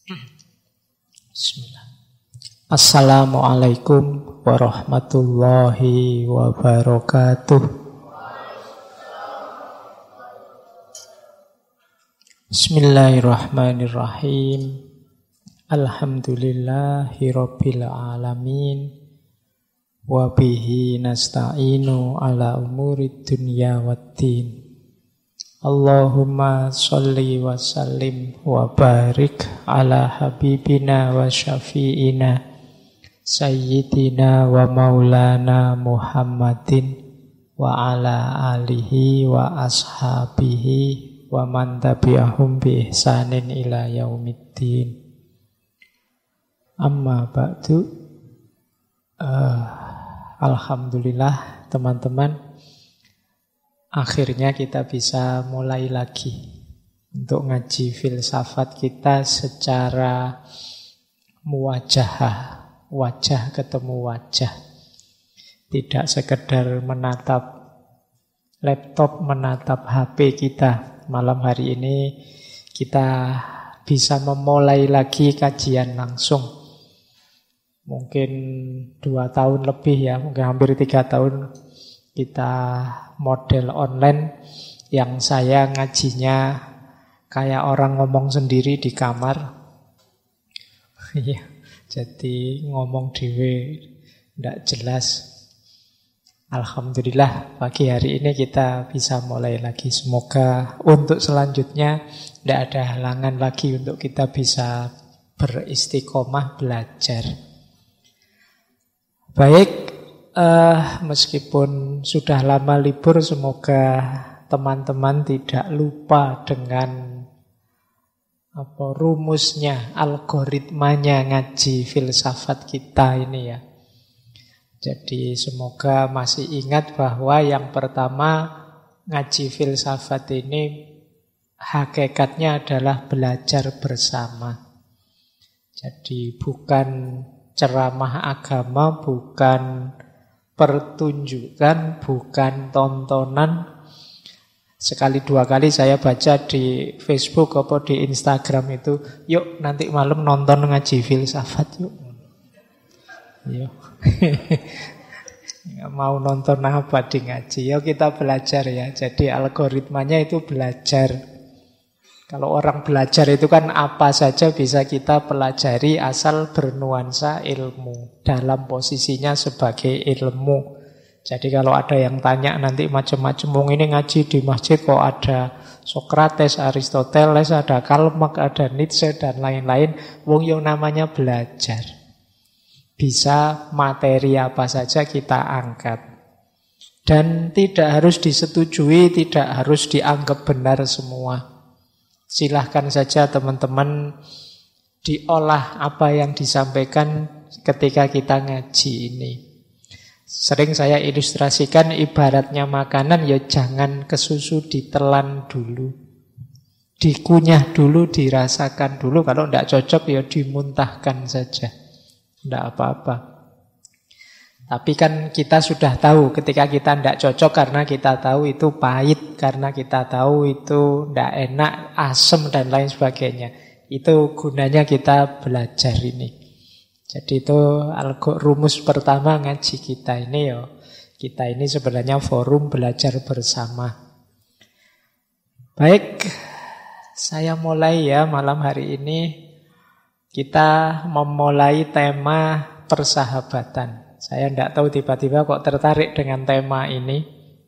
Bismillah. Assalamualaikum warahmatullahi wabarakatuh. Bismillahirrahmanirrahim. Alhamdulillahi rabbil alamin. Wa bihi nasta'inu ala umurid dunya waddin. Allahumma sholli wa sallim wa barik ala habibina wa syafi'ina sayyidina wa maulana Muhammadin wa ala alihi wa ashabihi wa man tabi'ahum bi ihsanin ila yaumiddin. Amma ba'du. Alhamdulillah teman-teman, akhirnya kita bisa mulai lagi untuk ngaji filsafat kita secara muwajahah, wajah ketemu wajah. Tidak sekedar menatap laptop, menatap HP kita. Malam hari ini kita bisa memulai lagi kajian langsung. Mungkin 2 tahun lebih ya, mungkin hampir 3 tahun kita model online yang saya ngajinya kayak orang ngomong sendiri di kamar. Jadi ngomong dewe ndak jelas. Alhamdulillah pagi hari ini kita bisa mulai lagi. Semoga untuk selanjutnya ndak ada halangan lagi untuk kita bisa beristiqomah belajar. Baik, meskipun sudah lama libur, semoga teman-teman tidak lupa dengan rumusnya, algoritmanya ngaji filsafat kita ini ya. Jadi semoga masih ingat bahwa yang pertama ngaji filsafat ini hakikatnya adalah belajar bersama. Jadi bukan ceramah agama, bukan pertunjukan, bukan tontonan. Sekali 2 kali saya baca di Facebook atau di Instagram itu, yuk nanti malam nonton ngaji filsafat yuk. Yuk. Mau nonton apa di ngaji? Yuk kita belajar ya. Jadi algoritmanya itu belajar. Kalau orang belajar itu kan apa saja bisa kita pelajari asal bernuansa ilmu, dalam posisinya sebagai ilmu. Jadi kalau ada yang tanya nanti macam-macam, wong ini ngaji di masjid kok ada Sokrates, Aristoteles, ada Karl Marx, ada Nietzsche dan lain-lain, wong yang namanya belajar. Bisa materi apa saja kita angkat. Dan tidak harus disetujui, tidak harus dianggap benar semua. Silahkan saja teman-teman diolah apa yang disampaikan ketika kita ngaji ini. Sering saya ilustrasikan ibaratnya makanan, ya jangan kesusu ditelan dulu. Dikunyah dulu, dirasakan dulu. Kalau tidak cocok ya dimuntahkan saja. Tidak apa-apa. Tapi kan kita sudah tahu ketika kita tidak cocok karena kita tahu itu pahit, karena kita tahu itu tidak enak, asam dan lain sebagainya. Itu gunanya kita belajar ini. Jadi itu rumus pertama ngaji kita ini ya. Kita ini sebenarnya forum belajar bersama. Baik, saya mulai ya malam hari ini. Kita memulai tema persahabatan. Saya tidak tahu tiba-tiba kok tertarik dengan tema ini.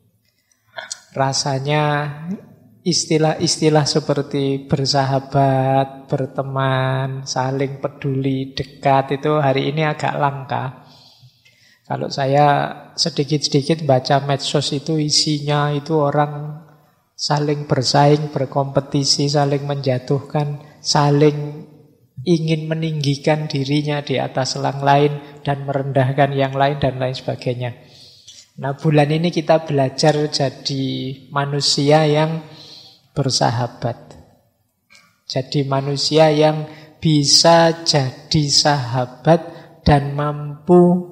Rasanya istilah-istilah seperti bersahabat, berteman, saling peduli, dekat itu hari ini agak langka. Kalau saya sedikit-sedikit baca medsos itu isinya itu orang saling bersaing, berkompetisi, saling menjatuhkan, saling ingin meninggikan dirinya di atas orang lain dan merendahkan yang lain dan lain sebagainya. Nah, bulan ini kita belajar jadi manusia yang bersahabat. Jadi manusia yang bisa jadi sahabat dan mampu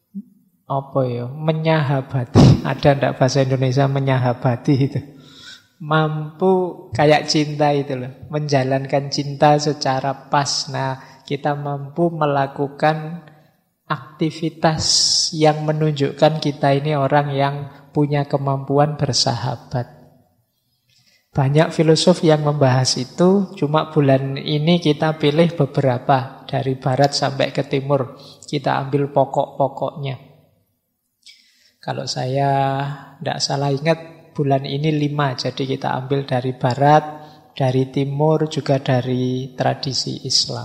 menyahabati. Ada enggak bahasa Indonesia menyahabati itu? mampu kayak cinta itu loh, menjalankan cinta secara pas. Nah, kita mampu melakukan aktivitas yang menunjukkan kita ini orang yang punya kemampuan bersahabat. Banyak filosof yang membahas itu, cuma bulan ini kita pilih beberapa. Dari barat sampai ke timur, kita ambil pokok-pokoknya. Kalau saya tidak salah ingat, bulan ini 5, jadi kita ambil dari barat, dari timur, juga dari tradisi Islam.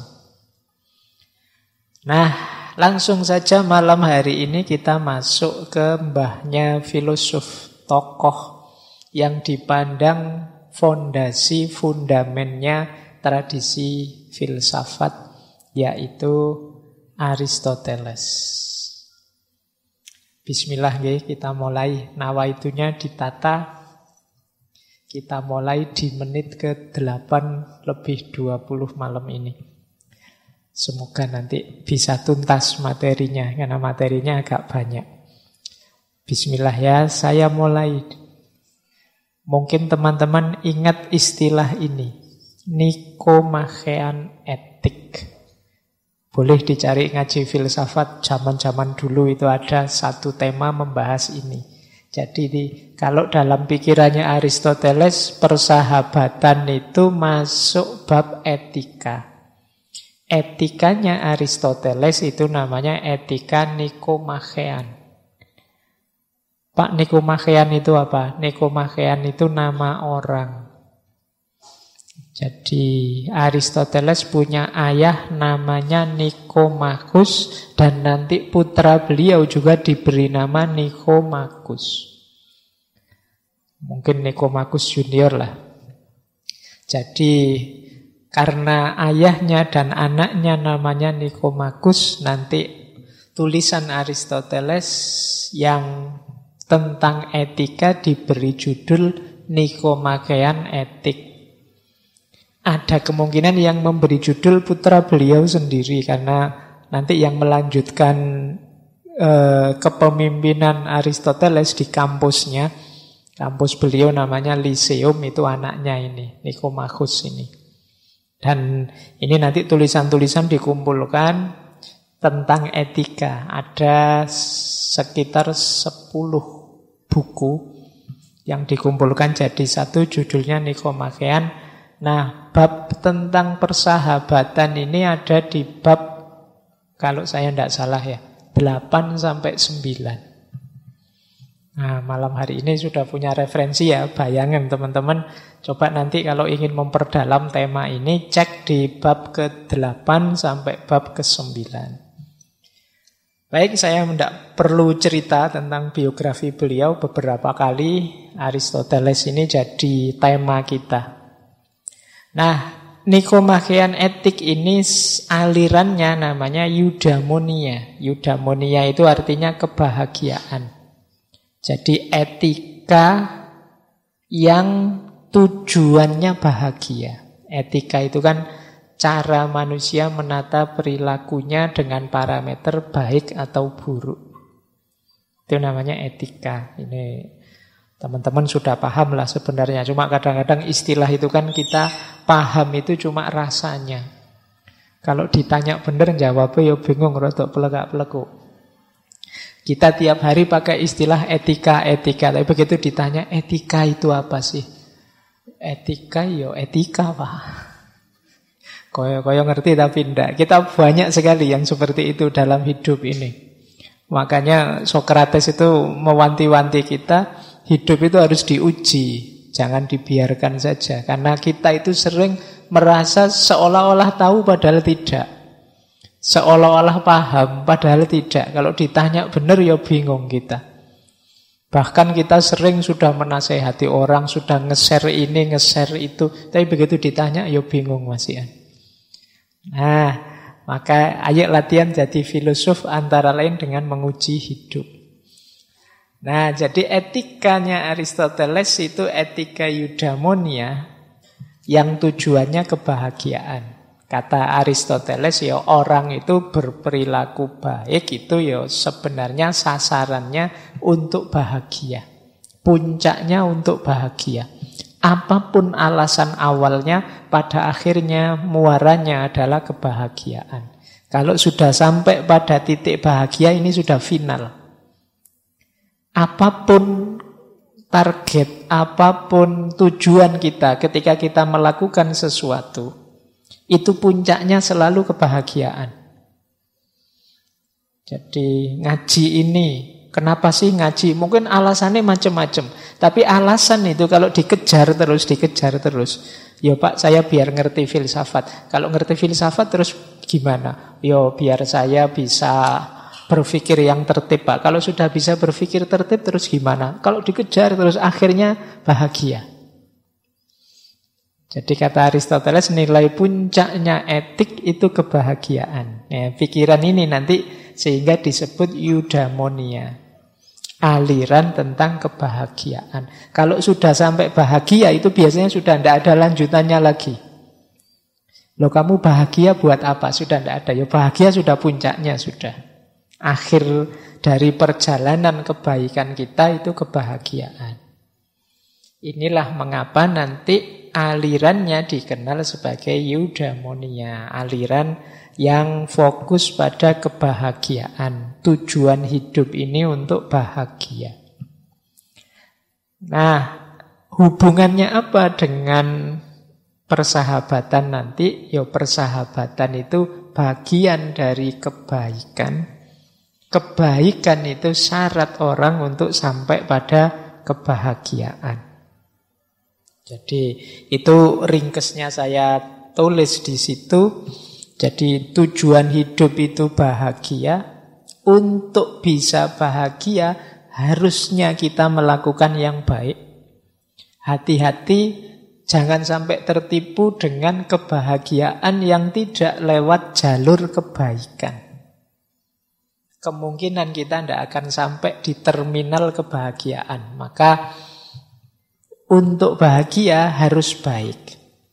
Nah, langsung saja malam hari ini kita masuk ke mbahnya filosof, tokoh yang dipandang fondasi, fundamennya tradisi filsafat, yaitu Aristoteles. Bismillah, kita mulai. Nawaitunya ditata. Kita mulai di menit ke-8 lebih 20 malam ini. Semoga nanti bisa tuntas materinya, karena materinya agak banyak. Bismillah ya, saya mulai. Mungkin teman-teman ingat istilah ini, Nikomachean etik. Boleh dicari ngaji filsafat, zaman-zaman dulu itu ada satu tema membahas ini. Jadi kalau dalam pikirannya Aristoteles, persahabatan itu masuk bab etika. Etikanya Aristoteles itu namanya etika Nikomachean. Pak, Nikomachean itu apa? Nikomachean itu nama orang. Jadi Aristoteles punya ayah namanya Nikomachus, dan nanti putra beliau juga diberi nama Nikomachus. Mungkin Nikomachus Junior lah. Jadi karena ayahnya dan anaknya namanya Nikomachus, nanti tulisan Aristoteles yang tentang etika diberi judul Nikomachean etik. Ada kemungkinan yang memberi judul putra beliau sendiri, karena nanti yang melanjutkan kepemimpinan Aristoteles di kampusnya, kampus beliau namanya Lyceum, itu anaknya ini, Nikomachus ini. Dan ini nanti tulisan-tulisan dikumpulkan tentang etika. Ada sekitar 10 buku yang dikumpulkan jadi satu, judulnya Nikomachean. Nah, bab tentang persahabatan ini ada di bab, kalau saya tidak salah ya, 8 sampai 9. Nah, malam hari ini sudah punya referensi ya, bayangan teman-teman. Coba nanti kalau ingin memperdalam tema ini, cek di bab ke-8 sampai bab ke-9. Baik, saya tidak perlu cerita tentang biografi beliau. Beberapa kali Aristoteles ini jadi tema kita. Nah, Nikomachean etik ini alirannya namanya eudaimonia. Eudaimonia itu artinya kebahagiaan. Jadi etika yang tujuannya bahagia. Etika itu kan cara manusia menata perilakunya dengan parameter baik atau buruk. Itu namanya etika. Ini teman-teman sudah paham lah sebenarnya. Cuma kadang-kadang istilah itu kan kita paham itu cuma rasanya. Kalau ditanya bener jawabnya ya bingung, rodok pelegak-peleguk. Kita tiap hari pakai istilah etika. Tapi begitu ditanya etika itu apa sih? Etika ya etika Pak. Koyo ngerti tapi enggak. Kita banyak sekali yang seperti itu dalam hidup ini. Makanya Sokrates itu mewanti-wanti kita, hidup itu harus diuji, jangan dibiarkan saja. Karena kita itu sering merasa seolah-olah tahu padahal tidak. Seolah-olah paham padahal tidak. Kalau ditanya benar ya bingung kita. Bahkan kita sering sudah menasehati orang, sudah nge-share ini, nge-share itu, tapi begitu ditanya ya bingung masih. Nah, maka ayo latihan jadi filosof antara lain dengan menguji hidup. Nah, jadi etikanya Aristoteles itu etika eudaimonia yang tujuannya kebahagiaan. Kata Aristoteles ya orang itu berperilaku baik itu ya sebenarnya sasarannya untuk bahagia. Puncaknya untuk bahagia. Apapun alasan awalnya, pada akhirnya muaranya adalah kebahagiaan. Kalau sudah sampai pada titik bahagia, ini sudah final. Apapun target, apapun tujuan kita ketika kita melakukan sesuatu, itu puncaknya selalu kebahagiaan. Jadi ngaji ini, kenapa sih ngaji? Mungkin alasannya macam-macam. Tapi alasan itu kalau dikejar terus. Ya Pak, saya biar ngerti filsafat. Kalau ngerti filsafat terus gimana? Yo biar saya bisa berpikir yang tertib Pak. Kalau sudah bisa berpikir tertib terus gimana? Kalau dikejar terus akhirnya bahagia. Jadi kata Aristoteles, nilai puncaknya etik itu kebahagiaan. Ya, pikiran ini nanti sehingga disebut eudaimonia. Aliran tentang kebahagiaan. Kalau sudah sampai bahagia itu biasanya sudah tidak ada lanjutannya lagi. Loh kamu bahagia buat apa? Sudah tidak ada. Ya bahagia sudah puncaknya sudah. Akhir dari perjalanan kebaikan kita itu kebahagiaan. Inilah mengapa nanti alirannya dikenal sebagai eudaimonia. Aliran yang fokus pada kebahagiaan. Tujuan hidup ini untuk bahagia. Nah, hubungannya apa dengan persahabatan nanti? Ya persahabatan itu bagian dari kebaikan. Kebaikan itu syarat orang untuk sampai pada kebahagiaan. Jadi itu ringkesnya saya tulis di situ. Jadi tujuan hidup itu bahagia. Untuk bisa bahagia harusnya kita melakukan yang baik. Hati-hati jangan sampai tertipu dengan kebahagiaan yang tidak lewat jalur kebaikan. Kemungkinan kita tidak akan sampai di terminal kebahagiaan. Maka untuk bahagia harus baik.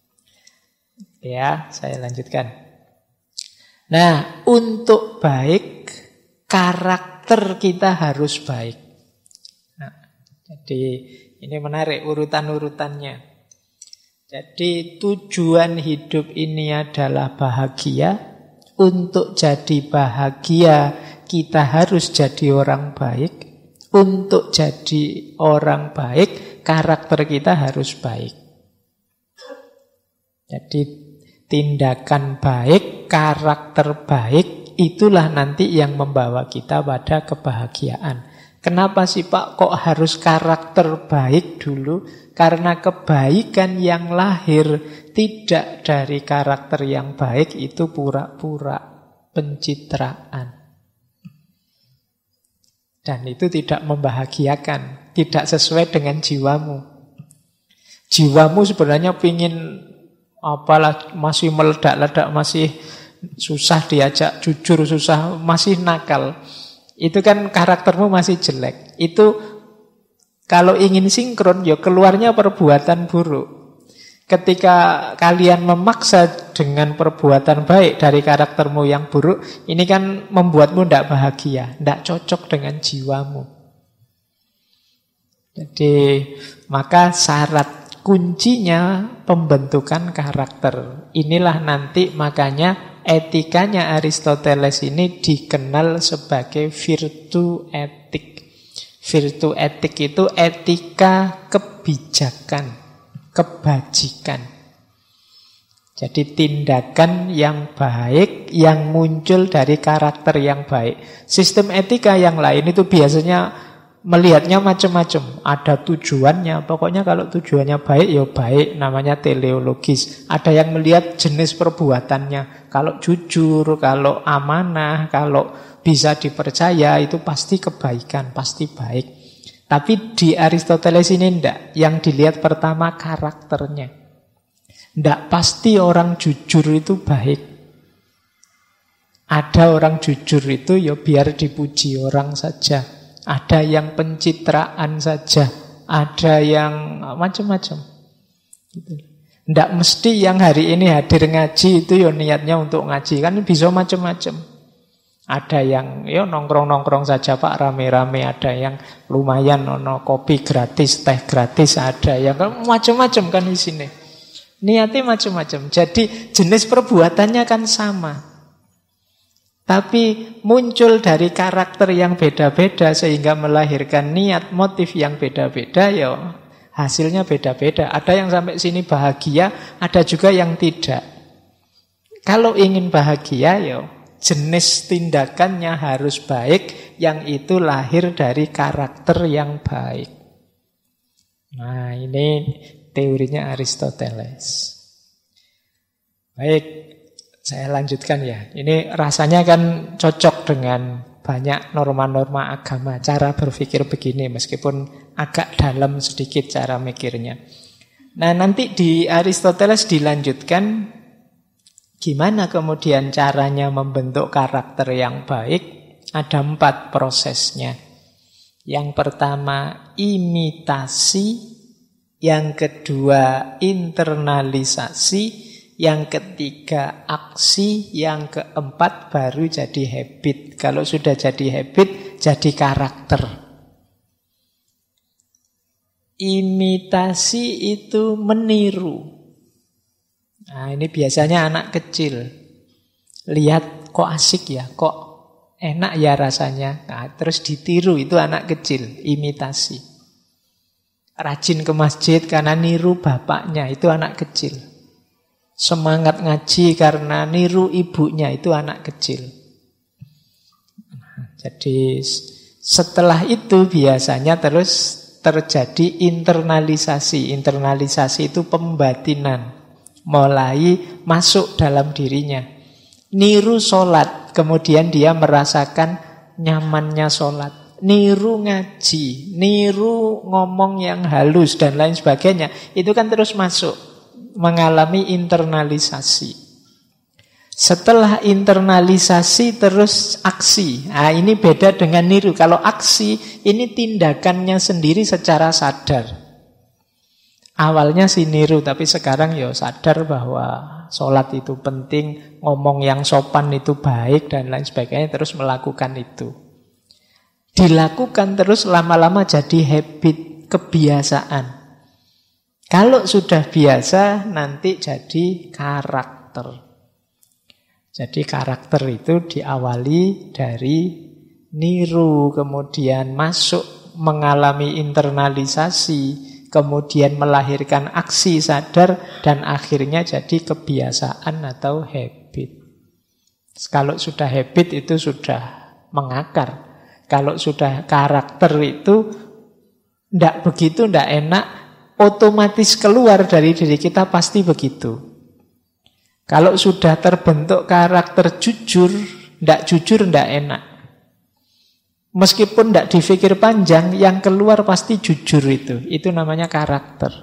Ya, saya lanjutkan. Nah, untuk baik, karakter kita harus baik. Nah, jadi ini menarik urutan-urutannya. Jadi tujuan hidup ini adalah bahagia. Untuk jadi bahagia, kita harus jadi orang baik. Untuk jadi orang baik, karakter kita harus baik. Jadi tindakan baik, karakter baik, itulah nanti yang membawa kita pada kebahagiaan. Kenapa sih Pak kok harus karakter baik dulu? Karena kebaikan yang lahir tidak dari karakter yang baik itu pura-pura, pencitraan. Dan itu tidak membahagiakan, tidak sesuai dengan jiwamu. Jiwamu sebenarnya pingin apalah, masih meledak-ledak, masih susah diajak jujur, susah, masih nakal. Itu kan karaktermu masih jelek. Itu kalau ingin sinkron ya keluarnya perbuatan buruk. Ketika kalian memaksa dengan perbuatan baik dari karaktermu yang buruk, ini kan membuatmu tidak bahagia, tidak cocok dengan jiwamu. Jadi maka syarat kuncinya pembentukan karakter. Inilah nanti makanya etikanya Aristoteles ini dikenal sebagai virtu etik. Virtu etik itu etika kebijakan, kebajikan. Jadi tindakan yang baik yang muncul dari karakter yang baik. Sistem etika yang lain itu biasanya melihatnya macam-macam. Ada tujuannya. Pokoknya kalau tujuannya baik, ya baik. Namanya teleologis. Ada yang melihat jenis perbuatannya. Kalau jujur, kalau amanah, kalau bisa dipercaya, itu pasti kebaikan, pasti baik. Tapi di Aristoteles ini enggak. Yang dilihat pertama karakternya. Enggak pasti orang jujur itu baik. Ada orang jujur itu ya biar dipuji orang saja. Ada yang pencitraan saja, ada yang macam-macam. Tidak mesti yang hari ini hadir ngaji itu ya niatnya untuk ngaji, kan bisa macam-macam. Ada yang nongkrong-nongkrong saja Pak, rame-rame. Ada yang lumayan, kopi gratis, teh gratis. Ada yang macam-macam kan di sini. Niatnya macam-macam. Jadi jenis perbuatannya kan sama. Tapi muncul dari karakter yang beda-beda sehingga melahirkan niat, motif yang beda-beda, hasilnya beda-beda. Ada yang sampai sini bahagia, ada juga yang tidak. Kalau ingin bahagia, jenis tindakannya harus baik, yang itu lahir dari karakter yang baik. Nah, ini teorinya Aristoteles. Baik, saya lanjutkan ya. Ini rasanya kan cocok dengan banyak norma-norma agama. Cara berpikir begini, meskipun agak dalam sedikit cara mikirnya. Nah, nanti di Aristoteles dilanjutkan gimana kemudian caranya membentuk karakter yang baik. Ada 4 prosesnya. Yang pertama imitasi, yang kedua internalisasi, yang ketiga aksi, yang keempat baru jadi habit. Kalau sudah jadi habit, jadi karakter. Imitasi itu meniru. Nah, ini biasanya anak kecil. Lihat kok asik ya, kok enak ya rasanya. Nah, terus ditiru, itu anak kecil, imitasi. Rajin ke masjid karena niru bapaknya, itu anak kecil. Semangat ngaji karena niru ibunya, itu anak kecil. Jadi setelah itu biasanya terus terjadi internalisasi. Internalisasi itu pembatinan, mulai masuk dalam dirinya. Niru sholat, kemudian dia merasakan nyamannya sholat. Niru ngaji, niru ngomong yang halus dan lain sebagainya. Itu kan terus masuk, mengalami internalisasi. Setelah internalisasi terus aksi. Nah, ini beda dengan niru. Kalau aksi, ini tindakannya sendiri secara sadar. Awalnya sih niru, tapi sekarang sadar bahwa sholat itu penting, ngomong yang sopan itu baik dan lain sebagainya, terus melakukan itu. Dilakukan terus lama-lama jadi habit, kebiasaan. Kalau sudah biasa nanti jadi karakter. Jadi karakter itu diawali dari niru, kemudian masuk mengalami internalisasi, kemudian melahirkan aksi sadar, dan akhirnya jadi kebiasaan atau habit. Kalau sudah habit itu sudah mengakar. Kalau sudah karakter itu ndak begitu, ndak enak, otomatis keluar dari diri kita pasti begitu. Kalau sudah terbentuk karakter jujur, ndak enak. Meskipun ndak dipikir panjang, yang keluar pasti jujur itu. Itu namanya karakter.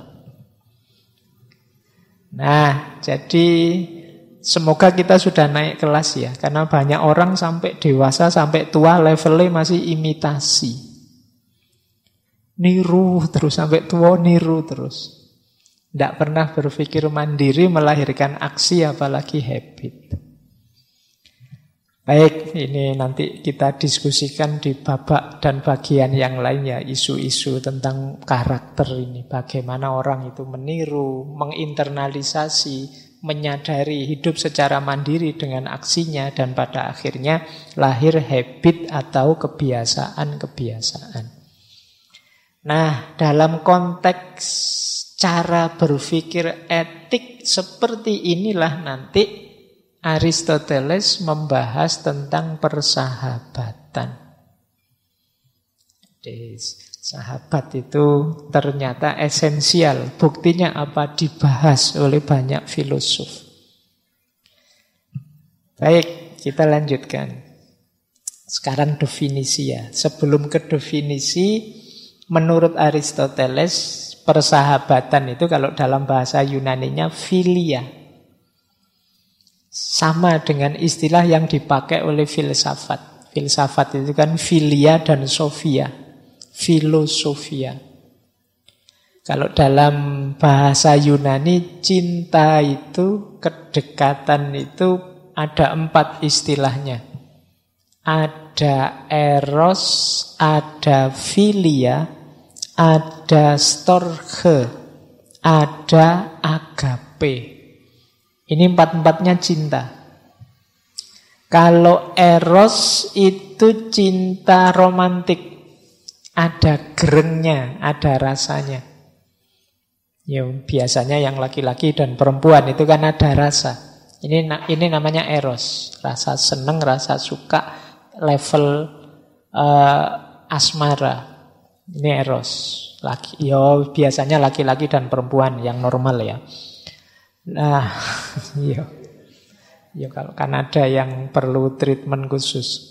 Nah, jadi semoga kita sudah naik kelas ya. Karena banyak orang sampai dewasa, sampai tua levelnya masih imitasi. Niru terus, sampai tua niru terus. Tidak pernah berpikir mandiri, melahirkan aksi, apalagi habit. Baik, ini nanti kita diskusikan di babak dan bagian yang lain ya, isu-isu tentang karakter ini. Bagaimana orang itu meniru, menginternalisasi, menyadari hidup secara mandiri dengan aksinya, dan pada akhirnya lahir habit atau kebiasaan-kebiasaan. Nah, dalam konteks cara berpikir etik seperti inilah nanti Aristoteles membahas tentang persahabatan. Jadi, sahabat itu ternyata esensial. Buktinya apa? Dibahas oleh banyak filosof. Baik, kita lanjutkan. Sekarang definisi ya. Sebelum ke definisi, menurut Aristoteles, persahabatan itu kalau dalam bahasa Yunaninya philia. Sama dengan istilah yang dipakai oleh filsafat. Filsafat itu kan philia dan sophia. Filosofia. Kalau dalam bahasa Yunani, cinta itu, kedekatan itu ada 4 istilahnya. ada eros, ada filia, ada storge, ada agape. Ini empat-empatnya cinta. Kalau eros itu cinta romantik, ada gerengnya, ada rasanya. Ya, biasanya yang laki-laki dan perempuan itu kan ada rasa. Ini namanya eros, rasa seneng, rasa suka, level asmara. Ini eros. Biasanya laki-laki dan perempuan yang normal ya. Nah, kalau kan ada yang perlu treatment khusus.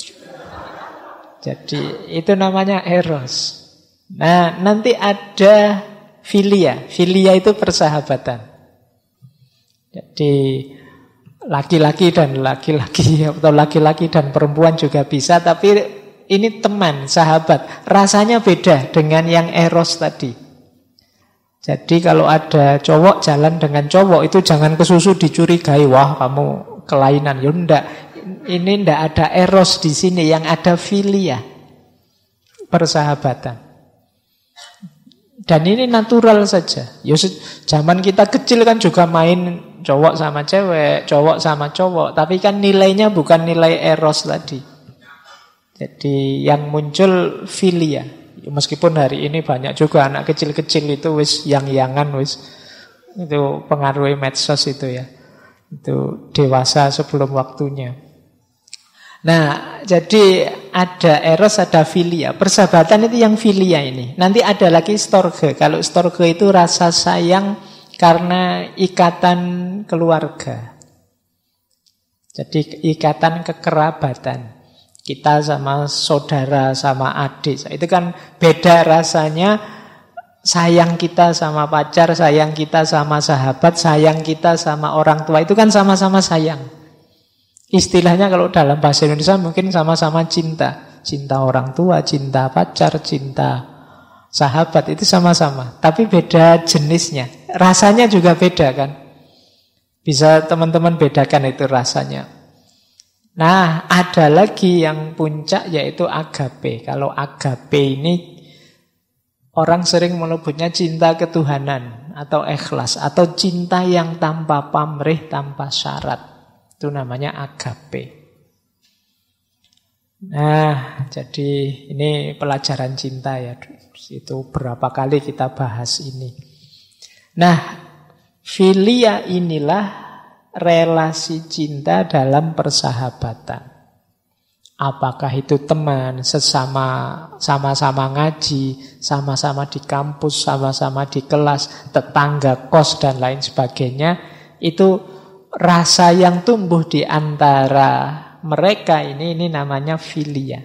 Jadi itu namanya eros. Nah, nanti ada filia. Filia itu persahabatan. Jadi laki-laki dan laki-laki atau laki-laki dan perempuan juga bisa, tapi ini teman, sahabat. Rasanya beda dengan yang eros tadi. Jadi kalau ada cowok jalan dengan cowok itu jangan kesusu dicurigai, wah kamu kelainan. Ya enggak. Ini enggak ada eros di sini, yang ada filia. Persahabatan. Dan ini natural saja. Ya, zaman kita kecil kan juga main cowok sama cewek, cowok sama cowok. Tapi kan nilainya bukan nilai eros tadi. Jadi yang muncul filia. Meskipun hari ini banyak juga anak kecil-kecil itu wis yang-yangan wis. Itu pengaruhi medsos itu ya. Itu dewasa sebelum waktunya. Nah, jadi ada eros, ada filia. Persahabatan itu yang filia ini. Nanti ada lagi storge. Kalau storge itu rasa sayang karena ikatan keluarga. Jadi ikatan kekerabatan. Kita sama saudara, sama adik. Itu kan beda rasanya. Sayang kita sama pacar, sayang kita sama sahabat, sayang kita sama orang tua. Itu kan sama-sama sayang. Istilahnya kalau dalam bahasa Indonesia mungkin sama-sama cinta. Cinta orang tua, cinta pacar, cinta sahabat, itu sama-sama. Tapi beda jenisnya. Rasanya juga beda kan. Bisa teman-teman bedakan itu rasanya. Nah, ada lagi yang puncak yaitu agape. Kalau agape ini orang sering menyebutnya cinta ketuhanan atau ikhlas. Atau cinta yang tanpa pamrih, tanpa syarat. Itu namanya agape. Nah, jadi ini pelajaran cinta ya. Itu berapa kali kita bahas ini. Nah, filia inilah relasi cinta dalam persahabatan. Apakah itu teman, sama-sama ngaji, sama-sama di kampus, sama-sama di kelas, tetangga kos dan lain sebagainya. Itu rasa yang tumbuh di antara mereka ini namanya filia.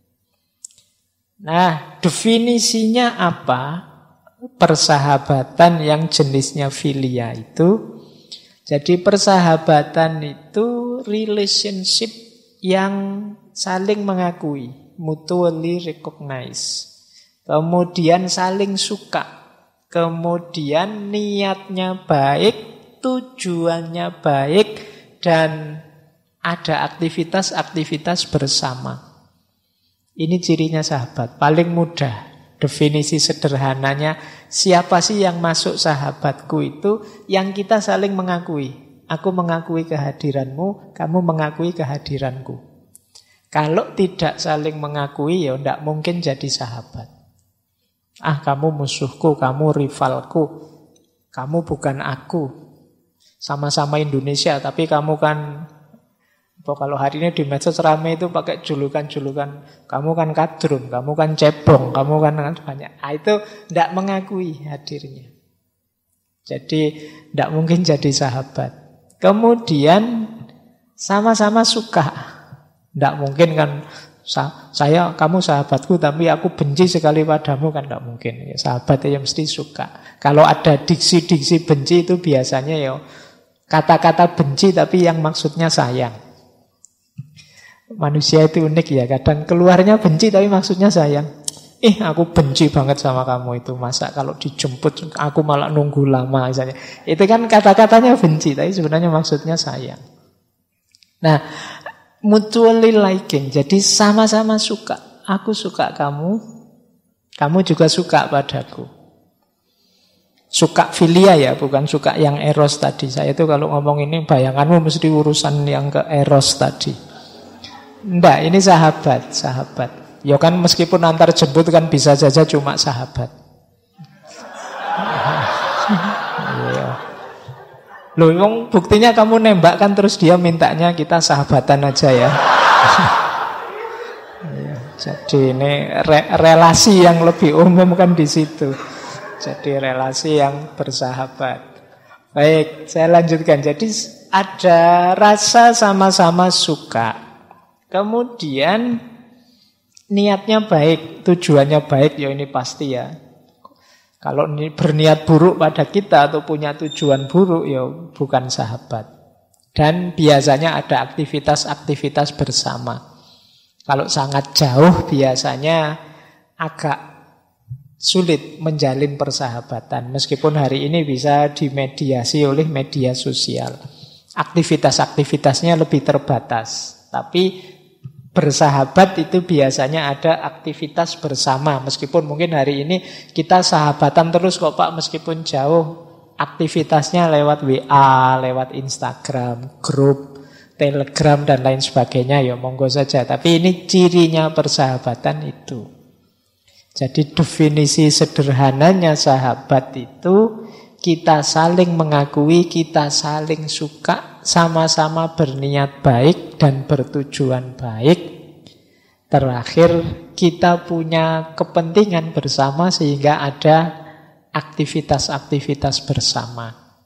Nah, definisinya apa? Persahabatan yang jenisnya filia itu. Jadi persahabatan itu relationship yang saling mengakui, mutually recognize. Kemudian saling suka. Kemudian niatnya baik, tujuannya baik, dan ada aktivitas-aktivitas bersama. Ini cirinya sahabat. Paling mudah, definisi sederhananya, siapa sih yang masuk sahabatku itu? Yang kita saling mengakui. Aku mengakui kehadiranmu, kamu mengakui kehadiranku. Kalau tidak saling mengakui, ya tidak mungkin jadi sahabat. Kamu musuhku, kamu rivalku, kamu bukan aku. Sama-sama Indonesia, tapi kamu kan, kalau hari ini di medsos rame itu pakai julukan-julukan, kamu kan kadrun, kamu kan cebong, kamu kan banyak. Itu tidak mengakui hadirnya. Jadi tidak mungkin jadi sahabat. Kemudian sama-sama suka. Tidak mungkin kan, kamu sahabatku tapi aku benci sekali padamu, kan tidak mungkin. Ya, sahabat yang mesti suka. Kalau ada diksi-diksi benci itu biasanya ya kata-kata benci tapi yang maksudnya sayang. Manusia itu unik ya, kadang keluarnya benci tapi maksudnya sayang. Aku benci banget sama kamu itu. Masa kalau dijemput aku malah nunggu lama misalnya. Itu kan kata-katanya benci tapi sebenarnya maksudnya sayang. Nah, mutually liking. Jadi sama-sama suka. Aku suka kamu, kamu juga suka padaku. Suka filia ya, bukan suka yang eros tadi. Saya itu kalau ngomong ini bayanganmu mesti urusan yang ke eros tadi. Enggak, ini sahabat, sahabat. Ya kan meskipun antar jemput kan bisa saja cuma sahabat. Loh, buktinya kamu nembak kan terus dia mintanya kita sahabatan aja ya. Jadi ini relasi yang lebih umum kan di situ. Jadi relasi yang bersahabat. Baik, saya lanjutkan. Jadi ada rasa sama-sama suka. Kemudian niatnya baik, tujuannya baik, ya ini pasti ya. Kalau berniat buruk pada kita atau punya tujuan buruk, ya bukan sahabat. Dan biasanya ada aktivitas-aktivitas bersama. Kalau sangat jauh biasanya agak sulit menjalin persahabatan. Meskipun hari ini bisa dimediasi oleh media sosial. Aktivitas-aktivitasnya lebih terbatas. Tapi bersahabat itu biasanya ada aktivitas bersama. Meskipun mungkin hari ini kita sahabatan terus kok Pak, meskipun jauh. Aktivitasnya lewat WA, lewat Instagram, grup, Telegram dan lain sebagainya. Ya monggo saja. Tapi ini cirinya persahabatan itu. Jadi definisi sederhananya sahabat itu kita saling mengakui, kita saling suka, sama-sama berniat baik dan bertujuan baik. Terakhir kita punya kepentingan bersama sehingga ada aktivitas-aktivitas bersama.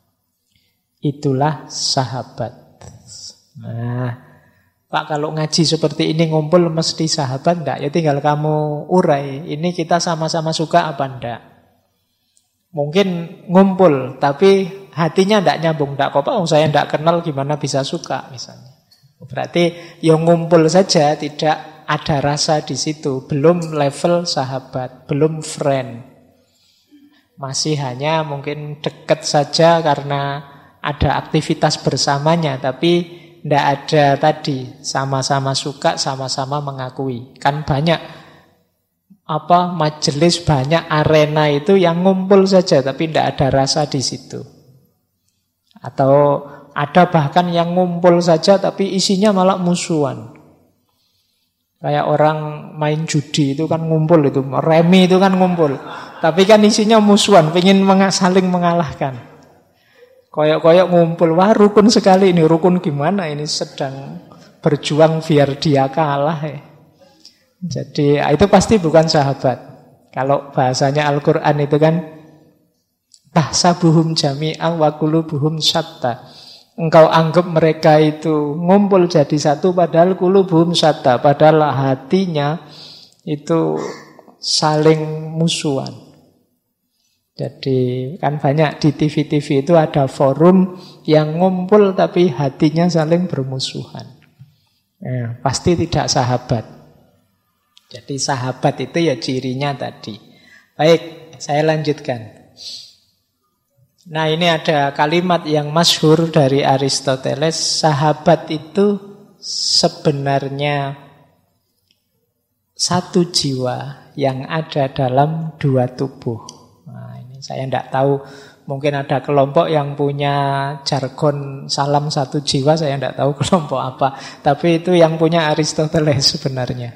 Itulah sahabat. Nah, Pak, kalau ngaji seperti ini ngumpul mesti sahabat enggak? Ya tinggal kamu urai, ini kita sama-sama suka apa enggak? Mungkin ngumpul, tapi hatinya enggak nyambung. Enggak kok Pak, saya enggak kenal gimana bisa suka misalnya. Berarti yang ngumpul saja, tidak ada rasa di situ. Belum level sahabat, belum friend. Masih hanya mungkin dekat saja karena ada aktivitas bersamanya, tapi tidak ada tadi sama-sama suka, sama-sama mengakui. Kan banyak majelis, banyak arena itu yang ngumpul saja tapi tidak ada rasa di situ. Atau ada bahkan yang ngumpul saja tapi isinya malah musuhan. Kayak orang main judi itu kan ngumpul, itu remi itu kan ngumpul. Tapi kan isinya musuhan, pengen saling mengalahkan. Koyok-koyok ngumpul, wah rukun sekali ini. Rukun gimana ini, sedang berjuang biar dia kalah ya. Jadi itu pasti bukan sahabat. Kalau bahasanya Al-Quran itu kan tahsabuhum jami'an wa qulubuhum syatta. Engkau anggap mereka itu ngumpul jadi satu padahal qulubuhum syatta, padahal hatinya itu saling musuhan. Jadi kan banyak di TV-TV itu ada forum yang ngumpul tapi hatinya saling bermusuhan. Pasti tidak sahabat. Jadi sahabat itu ya cirinya tadi. Baik, saya lanjutkan. Nah, ini ada kalimat yang masyhur dari Aristoteles. Sahabat itu sebenarnya satu jiwa yang ada dalam dua tubuh. Saya tidak tahu, mungkin ada kelompok yang punya jargon salam satu jiwa, saya tidak tahu kelompok apa. Tapi itu yang punya Aristoteles sebenarnya.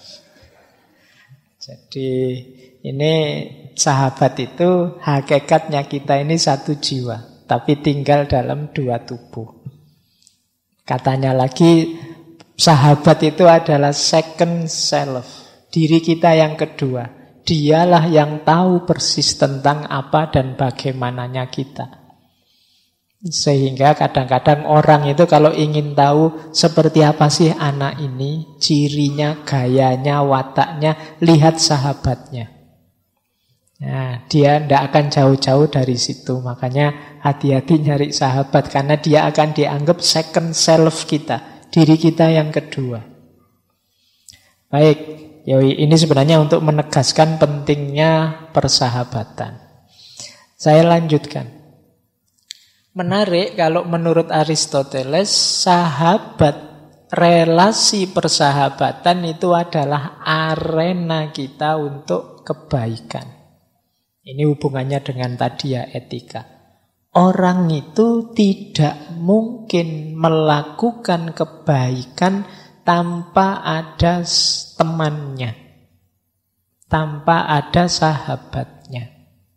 Jadi ini sahabat itu hakikatnya kita ini satu jiwa, tapi tinggal dalam dua tubuh. Katanya lagi, sahabat itu adalah second self, diri kita yang kedua. Dialah yang tahu persis tentang apa dan bagaimananya kita. Sehingga kadang-kadang orang itu kalau ingin tahu seperti apa sih anak ini, cirinya, gayanya, wataknya, lihat sahabatnya. Nah, dia tidak akan jauh-jauh dari situ. Makanya hati-hati nyari sahabat, karena dia akan dianggap second self kita, diri kita yang kedua. Baik. Ini sebenarnya untuk menegaskan pentingnya persahabatan. Saya lanjutkan. Menarik kalau menurut Aristoteles, sahabat relasi persahabatan itu adalah arena kita untuk kebaikan. Ini hubungannya dengan tadi ya, etika. Orang itu tidak mungkin melakukan kebaikan tanpa ada temannya, tanpa ada sahabatnya.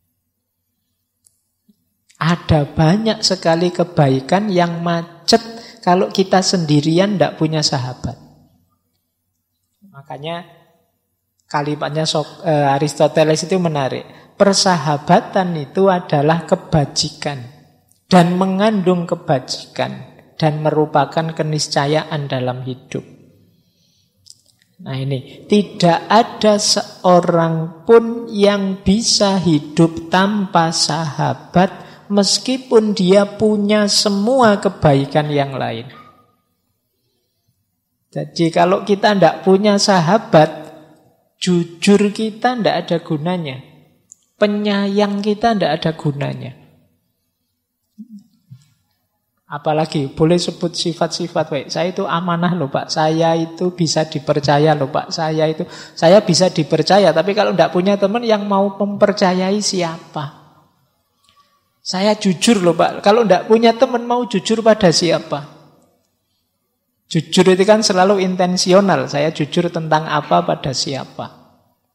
Ada banyak sekali kebaikan yang macet kalau kita sendirian tidak punya sahabat. Makanya kalimatnya Aristoteles itu menarik. Persahabatan itu adalah kebajikan dan mengandung kebajikan dan merupakan keniscayaan dalam hidup. Nah ini, tidak ada seorang pun yang bisa hidup tanpa sahabat meskipun dia punya semua kebaikan yang lain. Jadi kalau kita tidak punya sahabat, jujur kita tidak ada gunanya. Penyayang kita tidak ada gunanya. Apalagi boleh sebut sifat-sifat baik. Saya itu amanah loh Pak. Saya itu bisa dipercaya loh Pak. Saya bisa dipercaya. Tapi kalau tidak punya teman yang mau mempercayai siapa? Saya jujur loh Pak. Kalau tidak punya teman mau jujur pada siapa? Jujur itu kan selalu intensional. Saya jujur tentang apa pada siapa.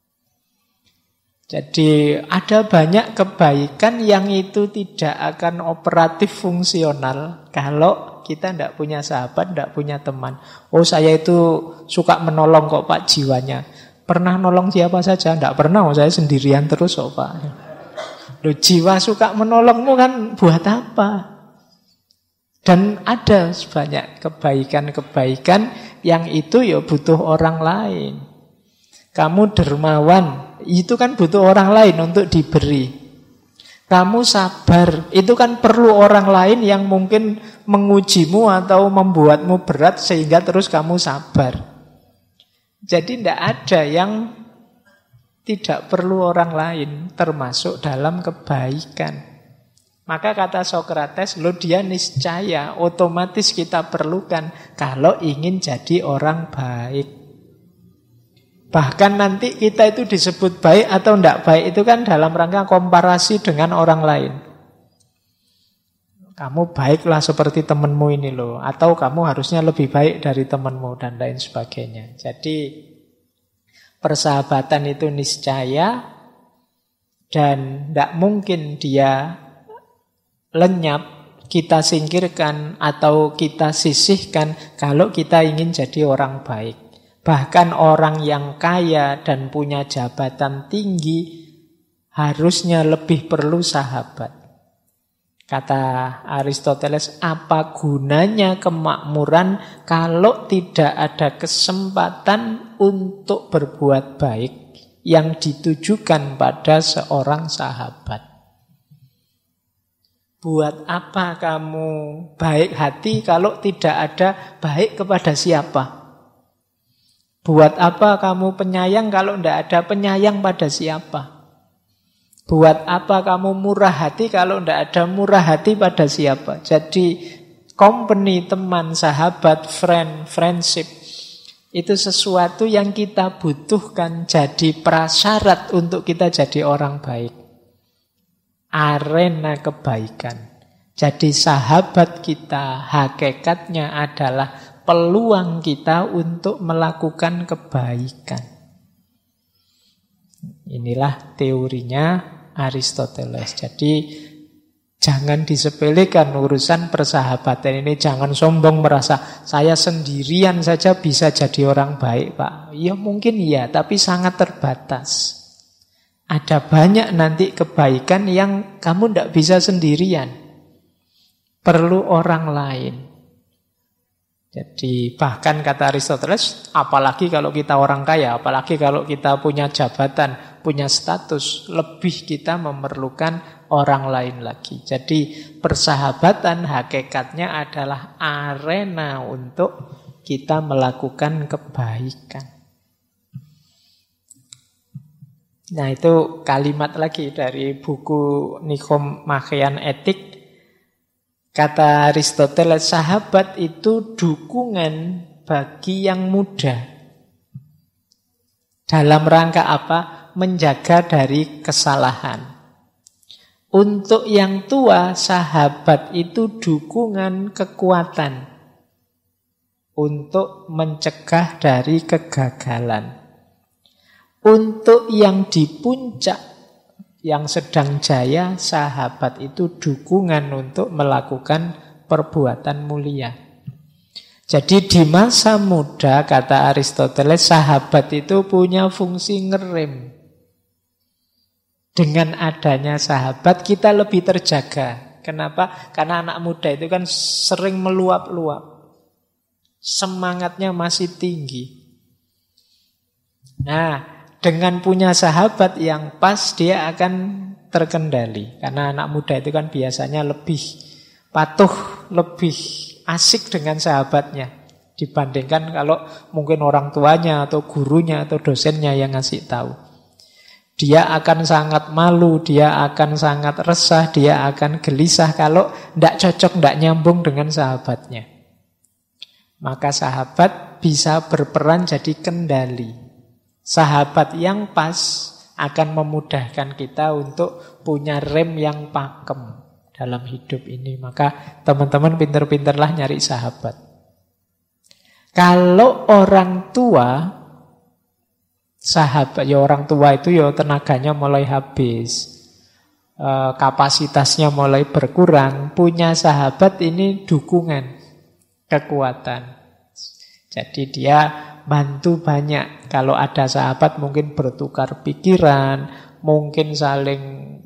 Jadi ada banyak kebaikan yang itu tidak akan operatif fungsional kalau kita tidak punya sahabat, tidak punya teman. Oh saya itu suka menolong kok Pak jiwanya. Pernah nolong siapa saja? Tidak pernah, saya sendirian terus kok Pak. Loh, jiwa suka menolongmu kan buat apa? Dan ada banyak kebaikan-kebaikan yang itu ya butuh orang lain. Kamu dermawan, itu kan butuh orang lain untuk diberi. Kamu sabar, itu kan perlu orang lain yang mungkin mengujimu atau membuatmu berat sehingga terus kamu sabar. Jadi tidak ada yang tidak perlu orang lain, termasuk dalam kebaikan. Maka kata Sokrates, lo dia niscaya, otomatis kita perlukan kalau ingin jadi orang baik. Bahkan nanti kita itu disebut baik atau tidak baik itu kan dalam rangka komparasi dengan orang lain. Kamu baiklah seperti temanmu ini loh, atau kamu harusnya lebih baik dari temanmu dan lain sebagainya. Jadi persahabatan itu niscaya dan tidak mungkin dia lenyap, kita singkirkan atau kita sisihkan kalau kita ingin jadi orang baik. Bahkan orang yang kaya dan punya jabatan tinggi harusnya lebih perlu sahabat. Kata Aristoteles, apa gunanya kemakmuran kalau tidak ada kesempatan untuk berbuat baik yang ditujukan pada seorang sahabat? Buat apa kamu baik hati kalau tidak ada baik kepada siapa? Buat apa kamu penyayang kalau tidak ada penyayang pada siapa? Buat apa kamu murah hati kalau tidak ada murah hati pada siapa? Jadi company, teman, sahabat, friendship itu sesuatu yang kita butuhkan jadi prasyarat untuk kita jadi orang baik. Arena kebaikan. Jadi sahabat kita hakikatnya adalah peluang kita untuk melakukan kebaikan. Inilah teorinya Aristoteles. Jadi jangan disepelekan urusan persahabatan ini. Jangan sombong merasa saya sendirian saja bisa jadi orang baik Pak. Ya mungkin iya, tapi sangat terbatas. Ada banyak nanti kebaikan yang kamu tidak bisa sendirian. Perlu orang lain. Jadi bahkan kata Aristoteles, apalagi kalau kita orang kaya, apalagi kalau kita punya jabatan, punya status, lebih kita memerlukan orang lain lagi. Jadi persahabatan hakikatnya adalah arena untuk kita melakukan kebaikan. Nah itu kalimat lagi dari buku Nikomacheian Etik. Kata Aristoteles, sahabat itu dukungan bagi yang muda. Dalam rangka apa? Menjaga dari kesalahan. Untuk yang tua, sahabat itu dukungan kekuatan untuk mencegah dari kegagalan. Untuk yang di puncak, yang sedang jaya, sahabat itu dukungan untuk melakukan perbuatan mulia. Jadi di masa muda, kata Aristoteles, sahabat itu punya fungsi ngerem. Dengan adanya sahabat kita lebih terjaga. Kenapa? Karena anak muda itu kan sering meluap-luap. Semangatnya masih tinggi. Nah, dengan punya sahabat yang pas, dia akan terkendali. Karena anak muda itu kan biasanya lebih patuh, lebih asik dengan sahabatnya dibandingkan kalau mungkin orang tuanya atau gurunya atau dosennya yang ngasih tahu. Dia akan sangat malu, dia akan sangat resah, dia akan gelisah kalau tidak cocok, tidak nyambung dengan sahabatnya. Maka sahabat bisa berperan jadi kendali. Sahabat yang pas akan memudahkan kita untuk punya rem yang pakem dalam hidup ini. Maka teman-teman pinter-pinterlah nyari sahabat. Kalau orang tua, sahabat, ya orang tua itu ya tenaganya mulai habis, kapasitasnya mulai berkurang. Punya sahabat ini dukungan, kekuatan. Jadi dia bantu banyak. Kalau ada sahabat mungkin bertukar pikiran, mungkin saling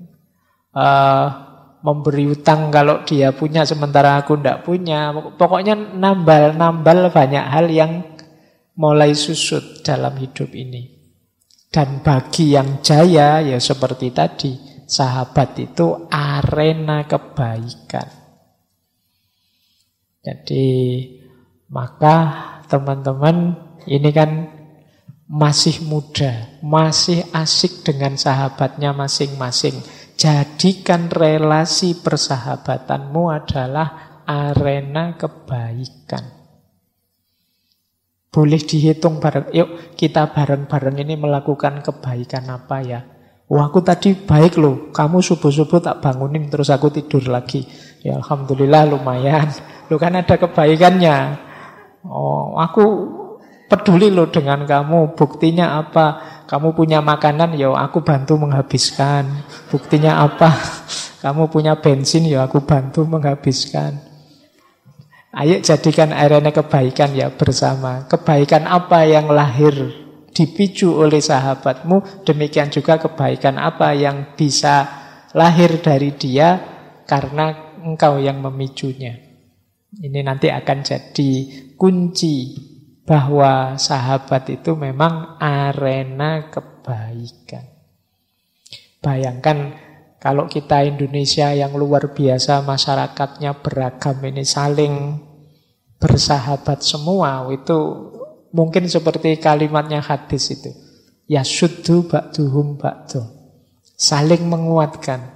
memberi utang kalau dia punya sementara aku tidak punya. Pokoknya nambal banyak hal yang mulai susut dalam hidup ini. Dan bagi yang jaya, ya seperti tadi, sahabat itu arena kebaikan. Jadi, maka teman-teman ini kan masih muda, masih asik dengan sahabatnya masing-masing. Jadikan relasi persahabatanmu adalah arena kebaikan. Boleh dihitung bareng. Yuk kita bareng-bareng ini melakukan kebaikan apa ya? Wah, aku tadi baik loh. Kamu subuh-subuh tak bangunin terus aku tidur lagi. Ya alhamdulillah lumayan. Lu kan ada kebaikannya. Oh, aku peduli loh dengan kamu. Buktinya apa? Kamu punya makanan, ya aku bantu menghabiskan. Buktinya apa? Kamu punya bensin, ya aku bantu menghabiskan. Ayo jadikan arena kebaikan ya bersama. Kebaikan apa yang lahir dipicu oleh sahabatmu, demikian juga kebaikan apa yang bisa lahir dari dia karena engkau yang memicunya. Ini nanti akan jadi kunci bahwa sahabat itu memang arena kebaikan. Bayangkan kalau kita Indonesia yang luar biasa, masyarakatnya beragam, ini saling bersahabat semua, itu mungkin seperti kalimatnya hadis itu. Yasuddu ba'duhum ba'du. Saling menguatkan.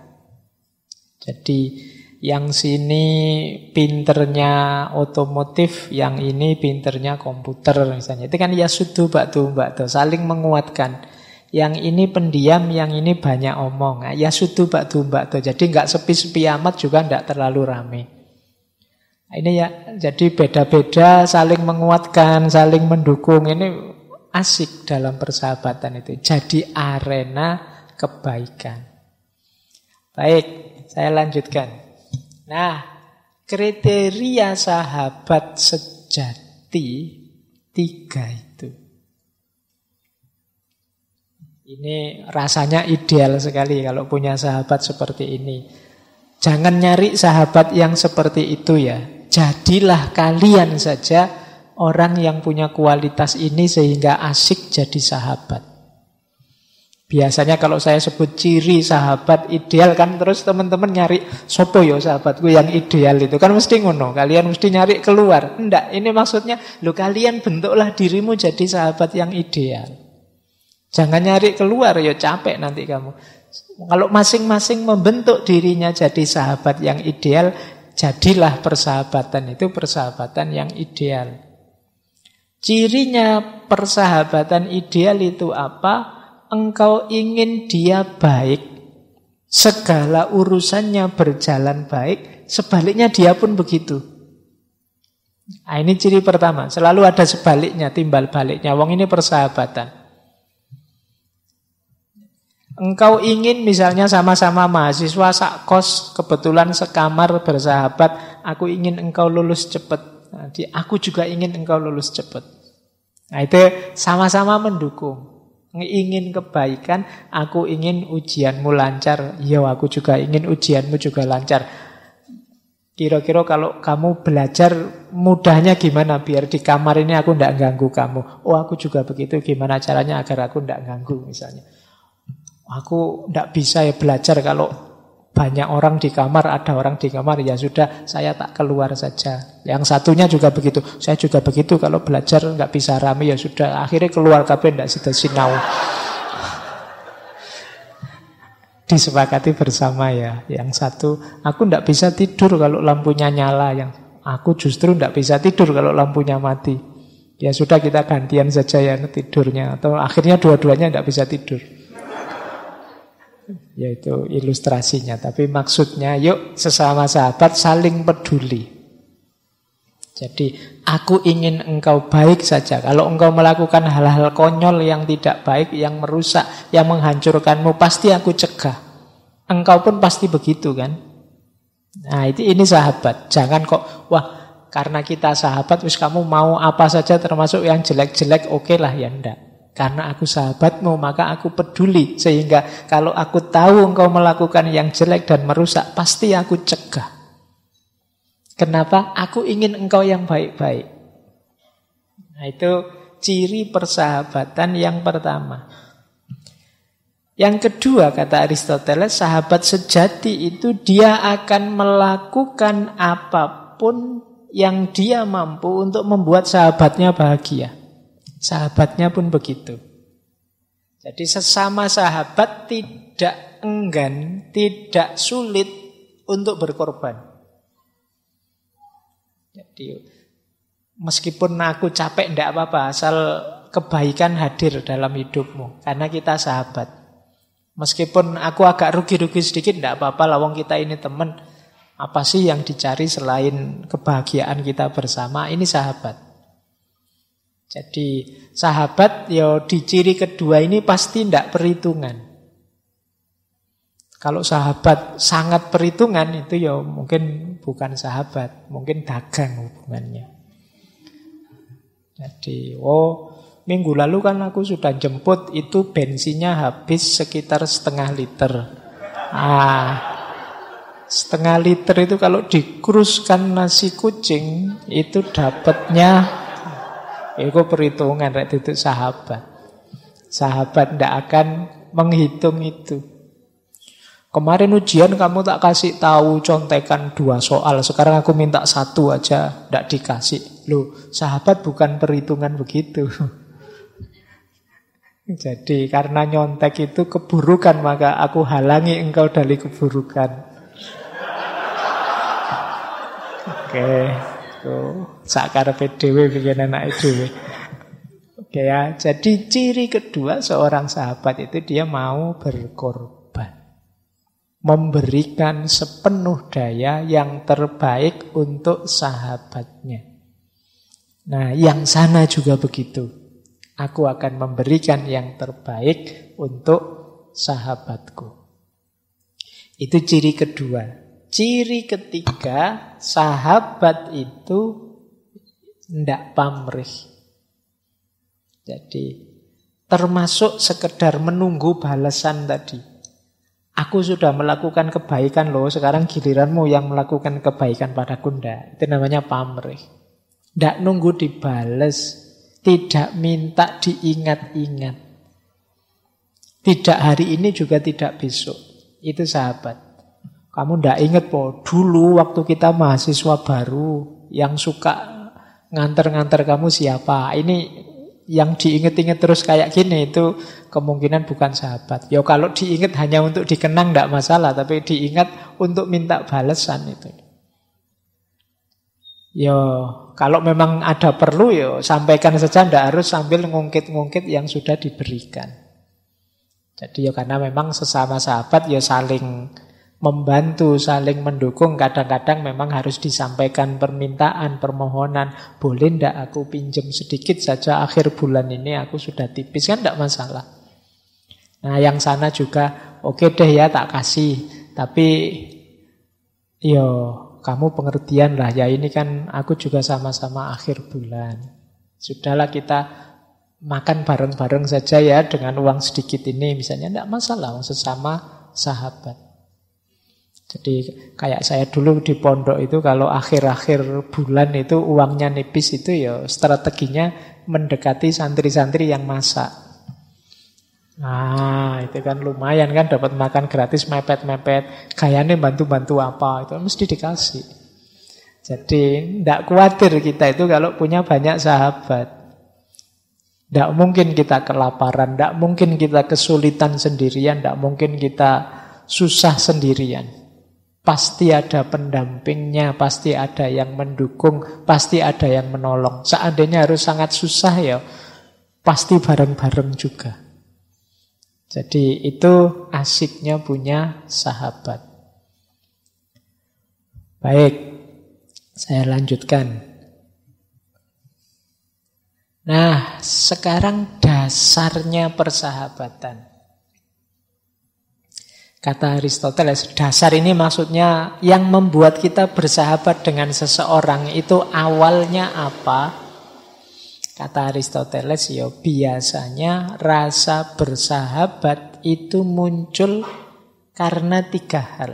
Jadi yang sini pinternya otomotif, yang ini pinternya komputer misalnya. Itu kan yasuddu ba'duhum ba'du, saling menguatkan. Yang ini pendiam, yang ini banyak omong. Ya sudu ba'du. Jadi nggak sepi-sepi amat juga nggak terlalu rame. Ini ya, jadi beda-beda, saling menguatkan, saling mendukung. Ini asik dalam persahabatan itu. Jadi arena kebaikan. Baik, saya lanjutkan. Nah, kriteria sahabat sejati 3 itu. Ini rasanya ideal sekali kalau punya sahabat seperti ini. Jangan nyari sahabat yang seperti itu ya. Jadilah kalian saja orang yang punya kualitas ini sehingga asik jadi sahabat. Biasanya kalau saya sebut ciri sahabat ideal kan terus teman-teman nyari sopo yo sahabatku yang ideal itu. Kan mesti ngono, kalian mesti nyari keluar. Enggak, ini maksudnya kalian bentuklah dirimu jadi sahabat yang ideal. Jangan nyari keluar, ya capek nanti kamu. Kalau masing-masing membentuk dirinya jadi sahabat yang ideal, jadilah persahabatan itu persahabatan yang ideal. Cirinya persahabatan ideal itu apa? Engkau ingin dia baik, segala urusannya berjalan baik, sebaliknya dia pun begitu. Nah, ini ciri pertama. Selalu ada sebaliknya, timbal baliknya. Wong ini persahabatan. Engkau ingin misalnya sama-sama mahasiswa sakos, kebetulan sekamar bersahabat, aku ingin engkau lulus cepat. Nah, aku juga ingin engkau lulus cepat. Nah, itu sama-sama mendukung. Ingin kebaikan, aku ingin ujianmu lancar. Ya, aku juga ingin ujianmu juga lancar. Kira-kira kalau kamu belajar mudahnya gimana biar di kamar ini aku tidak ganggu kamu. Oh, aku juga begitu, gimana caranya agar aku tidak ganggu misalnya. Aku tidak bisa ya belajar kalau banyak orang di kamar, ada orang di kamar, ya sudah saya tak keluar saja. Yang satunya juga begitu, saya juga begitu, kalau belajar nggak bisa rame ya sudah, akhirnya keluar kabeh ndak sida sinau. Disepakati bersama ya. Yang satu, aku ndak bisa tidur kalau lampunya nyala, yang aku justru ndak bisa tidur kalau lampunya mati. Ya sudah kita gantian saja ya tidurnya, atau akhirnya dua-duanya ndak bisa tidur. Yaitu ilustrasinya. Tapi maksudnya yuk sesama sahabat saling peduli. Jadi aku ingin engkau baik saja. Kalau engkau melakukan hal-hal konyol yang tidak baik, yang merusak, yang menghancurkanmu, pasti aku cegah. Engkau pun pasti begitu kan. Nah ini sahabat. Jangan kok wah karena kita sahabat terus kamu mau apa saja termasuk yang jelek-jelek oke lah ya, enggak. Karena aku sahabatmu, maka aku peduli. Sehingga kalau aku tahu engkau melakukan yang jelek dan merusak, pasti aku cegah. Kenapa? Aku ingin engkau yang baik-baik. Nah itu ciri persahabatan yang pertama. Yang kedua, kata Aristoteles, sahabat sejati itu dia akan melakukan apapun yang dia mampu untuk membuat sahabatnya bahagia. Sahabatnya pun begitu. Jadi sesama sahabat tidak enggan, tidak sulit untuk berkorban. Jadi meskipun aku capek tidak apa-apa, asal kebaikan hadir dalam hidupmu. Karena kita sahabat. Meskipun aku agak rugi-rugi sedikit tidak apa-apa, lawang kita ini teman. Apa sih yang dicari selain kebahagiaan kita bersama? Ini sahabat. Jadi sahabat ya di ciri kedua ini pasti tidak perhitungan. Kalau sahabat sangat perhitungan itu ya mungkin bukan sahabat, mungkin dagang hubungannya. Jadi minggu lalu kan aku sudah jemput, itu bensinnya habis sekitar setengah liter. Setengah liter itu kalau dikruskan nasi kucing itu dapatnya. Itu perhitungan, itu sahabat. Sahabat tidak akan menghitung itu. Kemarin ujian kamu tak kasih tahu contekan 2 soal, sekarang aku minta 1 aja, tidak dikasih. Loh, sahabat bukan perhitungan begitu. Jadi karena nyontek itu keburukan, maka aku halangi engkau dari keburukan. Oke. Sakarepe dhewe bikin anak dhewe. Oke ya, jadi ciri kedua seorang sahabat itu dia mau berkorban. Memberikan sepenuh daya yang terbaik untuk sahabatnya. Nah, yang sana juga begitu. Aku akan memberikan yang terbaik untuk sahabatku. Itu ciri kedua. Ciri ketiga, sahabat itu tidak pamrih. Jadi termasuk sekedar menunggu balasan tadi. Aku sudah melakukan kebaikan loh, sekarang giliranmu yang melakukan kebaikan padaku, ndak. Itu namanya pamrih. Tidak nunggu dibales, tidak minta diingat-ingat. Tidak hari ini juga tidak besok. Itu sahabat. Kamu ndak ingat po, dulu waktu kita mahasiswa baru yang suka nganter-nganter kamu siapa? Ini yang diinget-inget terus kayak gini itu kemungkinan bukan sahabat. Ya kalau diingat hanya untuk dikenang ndak masalah, tapi diingat untuk minta balasan itu. Yo, kalau memang ada perlu yo sampaikan saja, ndak harus sambil ngungkit-ngungkit yang sudah diberikan. Jadi yo karena memang sesama sahabat yo saling membantu, saling mendukung. Kadang-kadang memang harus disampaikan permintaan, permohonan. Boleh ndak aku pinjem sedikit saja akhir bulan ini, aku sudah tipis, kan ndak masalah. Nah yang sana juga oke deh ya tak kasih, tapi yo kamu pengertian lah ya, ini kan aku juga sama-sama akhir bulan. Sudahlah kita makan bareng-bareng saja ya dengan uang sedikit ini misalnya, tidak masalah, sesama sahabat. Jadi kayak saya dulu di pondok itu kalau akhir-akhir bulan itu uangnya nipis itu ya strateginya mendekati santri-santri yang masak. Nah itu kan lumayan kan, dapat makan gratis mepet-mepet, kayaknya bantu-bantu apa itu mesti dikasih. Jadi tidak khawatir kita itu kalau punya banyak sahabat. Tidak mungkin kita kelaparan, tidak mungkin kita kesulitan sendirian, tidak mungkin kita susah sendirian. Pasti ada pendampingnya, pasti ada yang mendukung, pasti ada yang menolong. Seandainya harus sangat susah ya pasti bareng-bareng juga. Jadi itu asiknya punya sahabat. Baik, saya lanjutkan. Nah, sekarang dasarnya persahabatan. Kata Aristoteles, dasar ini maksudnya yang membuat kita bersahabat dengan seseorang itu awalnya apa? Kata Aristoteles, ya biasanya rasa bersahabat itu muncul karena 3 hal.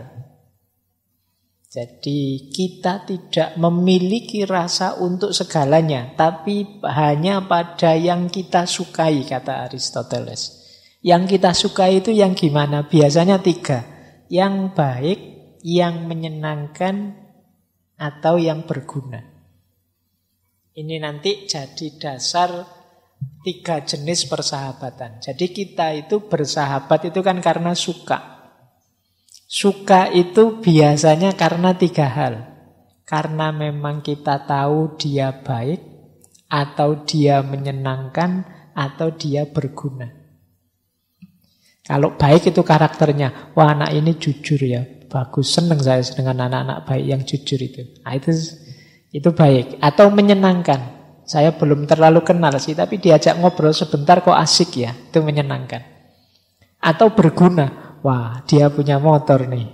Jadi kita tidak memiliki rasa untuk segalanya, tapi hanya pada yang kita sukai, kata Aristoteles. Yang kita sukai itu yang gimana? Biasanya 3. Yang baik, yang menyenangkan, atau yang berguna. Ini nanti jadi dasar 3 jenis persahabatan. Jadi kita itu bersahabat itu kan karena suka. Suka itu biasanya karena 3 hal. Karena memang kita tahu dia baik, atau dia menyenangkan, atau dia berguna. Kalau baik itu karakternya, wah anak ini jujur ya, bagus, senang saya dengan anak-anak baik yang jujur itu. Nah, itu baik. Atau menyenangkan, saya belum terlalu kenal sih, tapi diajak ngobrol sebentar kok asik ya, itu menyenangkan. Atau berguna, wah dia punya motor nih.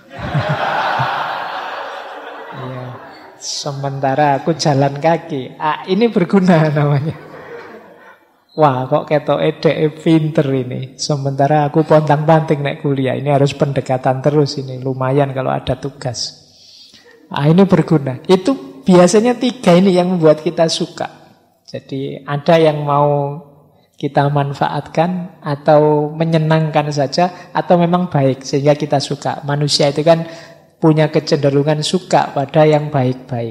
Ya, sementara aku jalan kaki, ini berguna namanya. Wah kok ketok edek pinter ini. Sementara aku pontang-panting naik kuliah. Ini harus pendekatan terus ini. Lumayan kalau ada tugas. Ini berguna. Itu biasanya 3 ini yang membuat kita suka. Jadi ada yang mau kita manfaatkan, atau menyenangkan saja, atau memang baik sehingga kita suka. Manusia itu kan punya kecenderungan suka pada yang baik-baik.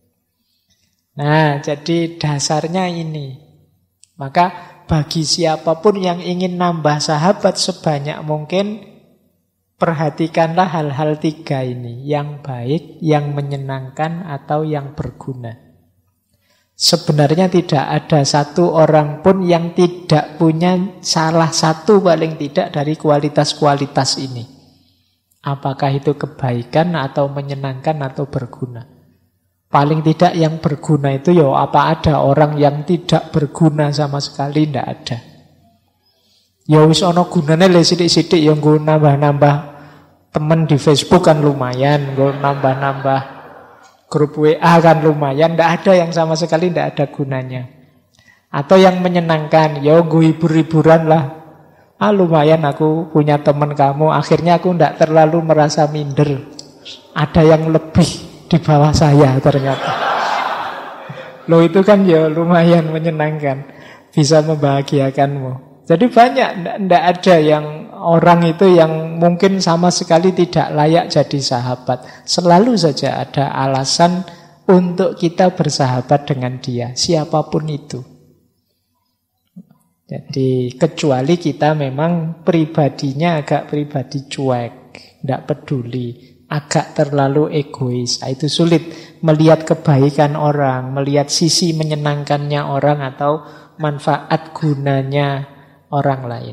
Nah jadi dasarnya ini. Maka bagi siapapun yang ingin nambah sahabat sebanyak mungkin, perhatikanlah hal-hal 3 ini. Yang baik, yang menyenangkan, atau yang berguna. Sebenarnya tidak ada satu orang pun yang tidak punya salah satu paling tidak dari kualitas-kualitas ini. Apakah itu kebaikan, atau menyenangkan, atau berguna. Paling tidak yang berguna itu ya apa ada orang yang tidak berguna sama sekali? Tidak ada. Ya wis ana gunane le sithik-sithik ya nggo nambah-nambah teman di Facebook kan lumayan, nggo nambah-nambah grup WA kan lumayan, tidak ada yang sama sekali tidak ada gunanya. Atau yang menyenangkan, ya nggo hibur-hiburan lah. Lumayan aku punya teman kamu, akhirnya aku tidak terlalu merasa minder. Ada yang lebih di bawah saya ternyata. Loh itu kan ya lumayan menyenangkan, bisa membahagiakanmu. Jadi banyak, tidak ada yang orang itu yang mungkin sama sekali tidak layak jadi sahabat. Selalu saja ada alasan untuk kita bersahabat dengan dia, siapapun itu. Jadi kecuali kita memang pribadinya agak pribadi cuek, tidak peduli. agak terlalu egois. Itu sulit melihat kebaikan orang, melihat sisi menyenangkannya orang atau manfaat gunanya orang lain.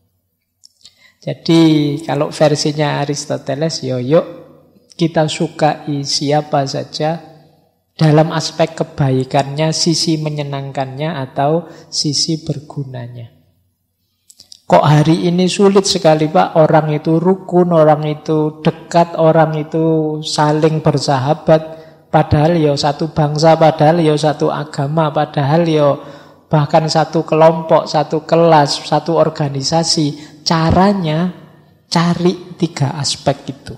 Jadi kalau versinya Aristoteles, yuk kita sukai siapa saja dalam aspek kebaikannya, sisi menyenangkannya atau sisi bergunanya. Kok hari ini sulit sekali Pak, orang itu rukun, orang itu dekat, orang itu saling bersahabat, padahal ya satu bangsa, padahal ya satu agama, padahal ya bahkan satu kelompok, satu kelas, satu organisasi. Caranya cari 3 aspek itu.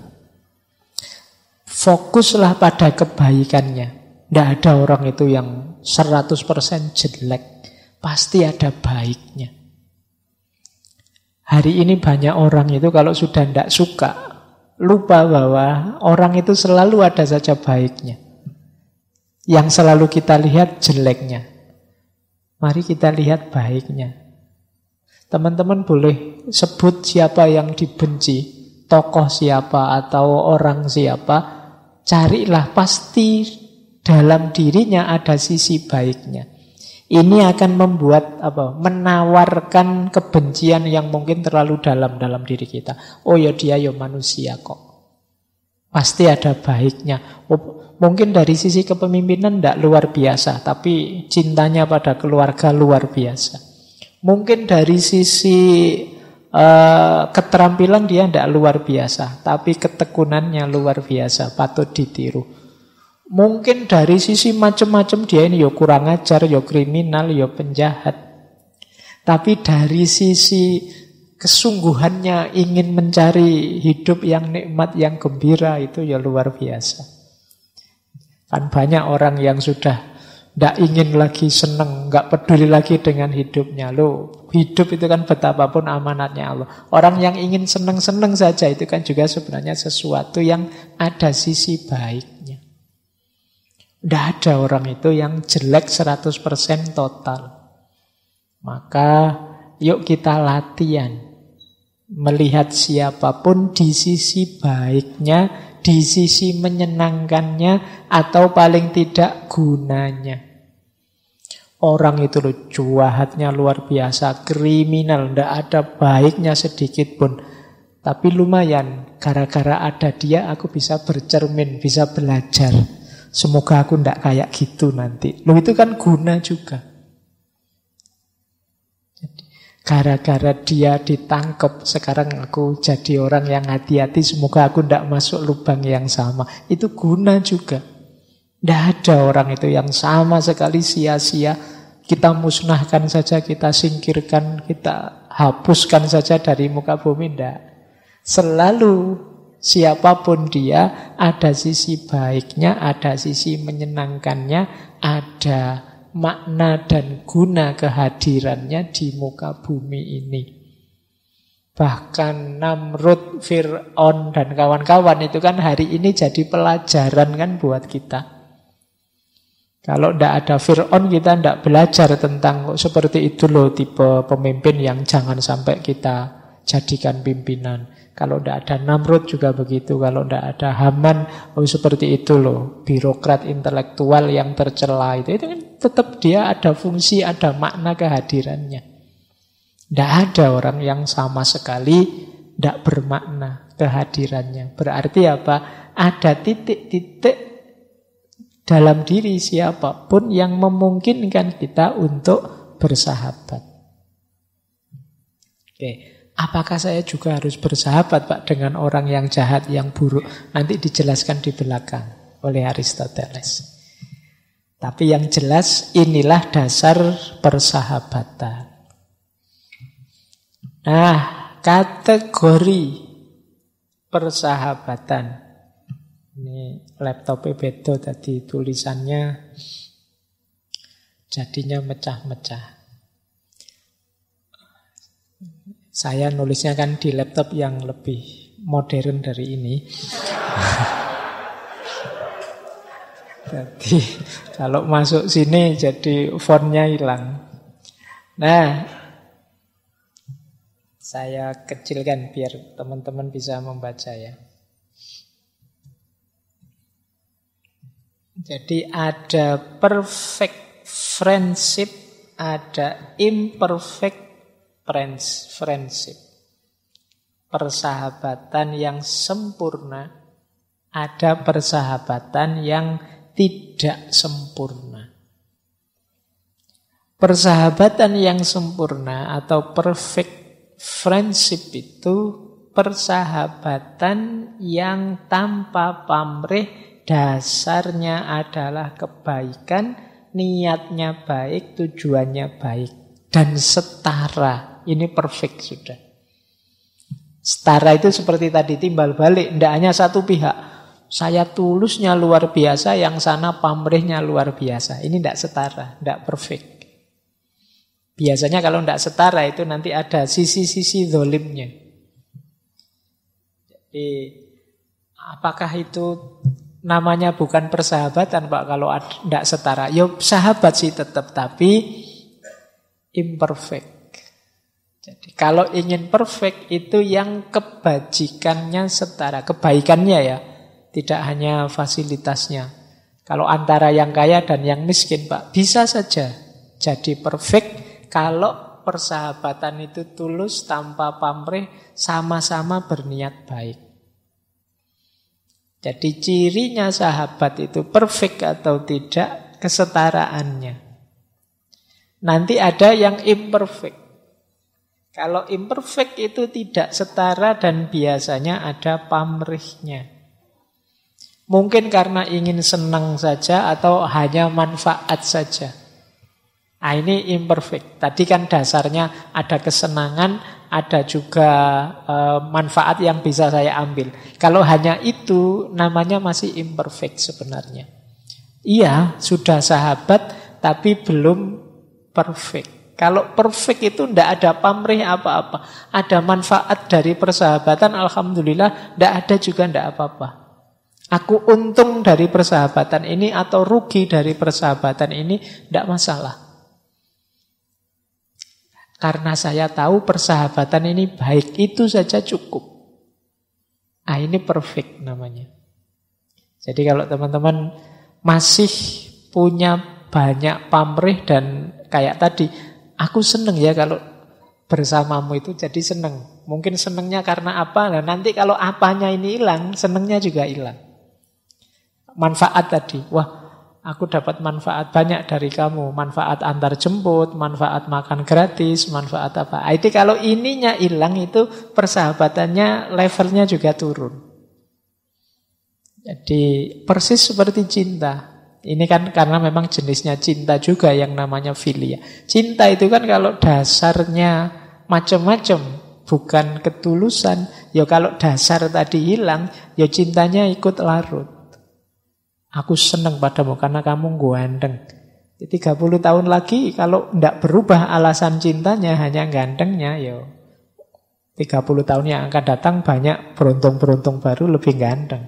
Fokuslah pada kebaikannya. Tidak ada orang itu yang 100% jelek, pasti ada baiknya. Hari ini banyak orang itu kalau sudah tidak suka, lupa bahwa orang itu selalu ada saja baiknya. Yang selalu kita lihat jeleknya. Mari kita lihat baiknya. Teman-teman boleh sebut siapa yang dibenci, tokoh siapa atau orang siapa, carilah, pasti dalam dirinya ada sisi baiknya. Ini akan membuat menawarkan kebencian yang mungkin terlalu dalam diri kita. Oh ya dia ya manusia kok. Pasti ada baiknya. Mungkin dari sisi kepemimpinan tidak luar biasa, tapi cintanya pada keluarga luar biasa. Mungkin dari sisi keterampilan dia tidak luar biasa, tapi ketekunannya luar biasa, patut ditiru. Mungkin dari sisi macam-macam dia ini ya kurang ajar, ya kriminal, ya penjahat. Tapi dari sisi kesungguhannya ingin mencari hidup yang nikmat, yang gembira, itu ya luar biasa. Kan banyak orang yang sudah tidak ingin lagi senang, nggak peduli lagi dengan hidupnya. Loh, hidup itu kan betapapun amanatnya Allah. Orang yang ingin senang-senang saja itu kan juga sebenarnya sesuatu yang ada sisi baiknya. Tidak ada orang itu yang jelek 100% total. Maka yuk kita latihan melihat siapapun di sisi baiknya, di sisi menyenangkannya, atau paling tidak gunanya. Orang itu loh jahatnya luar biasa, kriminal, tidak ada baiknya sedikit pun. Tapi lumayan, gara-gara ada dia aku bisa bercermin, bisa belajar. Semoga aku tidak kayak gitu nanti. Loh itu kan guna juga. Jadi, gara-gara dia ditangkap, sekarang aku jadi orang yang hati-hati. Semoga aku tidak masuk lubang yang sama. Itu guna juga. Tidak ada orang itu yang sama sekali sia-sia. Kita musnahkan saja, kita singkirkan, kita hapuskan saja dari muka bumi. Tidak. Selalu siapapun dia, ada sisi baiknya, ada sisi menyenangkannya, ada makna dan guna kehadirannya di muka bumi ini. Bahkan Namrud, Fir'aun dan kawan-kawan itu kan hari ini jadi pelajaran kan buat kita. Kalau tidak ada Fir'aun kita tidak belajar tentang seperti itu loh tipe pemimpin yang jangan sampai kita jadikan pimpinan. Kalau tidak ada Namrud juga begitu. Kalau tidak ada Haman, seperti itu loh. Birokrat intelektual yang tercela itu kan tetap dia ada fungsi, ada makna kehadirannya. Tidak ada orang yang sama sekali tidak bermakna kehadirannya. Berarti apa? Ada titik-titik dalam diri siapapun yang memungkinkan kita untuk bersahabat. Oke. Apakah saya juga harus bersahabat Pak dengan orang yang jahat, yang buruk? Nanti dijelaskan di belakang oleh Aristoteles. Tapi yang jelas inilah dasar persahabatan. Nah, kategori persahabatan. Ini laptopnya beda tadi tulisannya jadinya mecah-mecah. Saya nulisnya kan di laptop yang lebih modern dari ini. Jadi kalau masuk sini jadi fontnya hilang. Nah, saya kecilkan biar teman-teman bisa membaca ya. Jadi ada perfect friendship, ada imperfect friendship. Persahabatan yang sempurna, ada persahabatan yang tidak sempurna. Persahabatan yang sempurna atau perfect friendship itu persahabatan yang tanpa pamrih, dasarnya adalah kebaikan, niatnya baik, tujuannya baik, dan setara. Ini perfect sudah. Setara itu seperti tadi, timbal balik, tidak hanya satu pihak. Saya tulusnya luar biasa, yang sana pamrihnya luar biasa. Ini tidak setara, tidak perfect. Biasanya kalau tidak setara itu nanti ada sisi-sisi zolimnya. Jadi apakah itu namanya bukan persahabatan Pak kalau tidak setara? Ya sahabat sih tetap, tapi imperfect. Jadi kalau ingin perfect itu yang kebajikannya setara. Kebaikannya ya, tidak hanya fasilitasnya. Kalau antara yang kaya dan yang miskin Pak, bisa saja jadi perfect kalau persahabatan itu tulus, tanpa pamrih, sama-sama berniat baik. Jadi cirinya sahabat itu perfect atau tidak, kesetaraannya. Nanti ada yang imperfect. Kalau imperfect itu tidak setara dan biasanya ada pamrihnya. Mungkin karena ingin senang saja atau hanya manfaat saja. Nah, ini imperfect. Tadi kan dasarnya ada kesenangan, ada juga manfaat yang bisa saya ambil. Kalau hanya itu, namanya masih imperfect sebenarnya. Iya, sudah sahabat, tapi belum perfect. Kalau perfect itu tidak ada pamrih apa-apa. Ada manfaat dari persahabatan, alhamdulillah. Tidak ada juga tidak apa-apa. Aku untung dari persahabatan ini atau rugi dari persahabatan ini, tidak masalah. Karena saya tahu persahabatan ini baik, itu saja cukup. Ah, ini perfect namanya. Jadi kalau teman-teman masih punya banyak pamrih dan kayak tadi, aku seneng ya kalau bersamamu itu jadi seneng. Mungkin senengnya karena apa? Nah, nanti kalau apanya ini hilang, senengnya juga hilang. Manfaat tadi, wah aku dapat manfaat banyak dari kamu. Manfaat antar jemput, manfaat makan gratis, manfaat apa. Jadi kalau ininya hilang itu persahabatannya levelnya juga turun. Jadi persis seperti cinta. Ini kan karena memang jenisnya cinta juga yang namanya filia. Cinta itu kan kalau dasarnya macam-macam, bukan ketulusan. Ya kalau dasar tadi hilang, ya cintanya ikut larut. Aku senang padamu karena kamu ganteng. 30 tahun lagi kalau tidak berubah alasan cintanya, hanya gantengnya, ya 30 tahun yang akan datang banyak beruntung-beruntung baru lebih ganteng.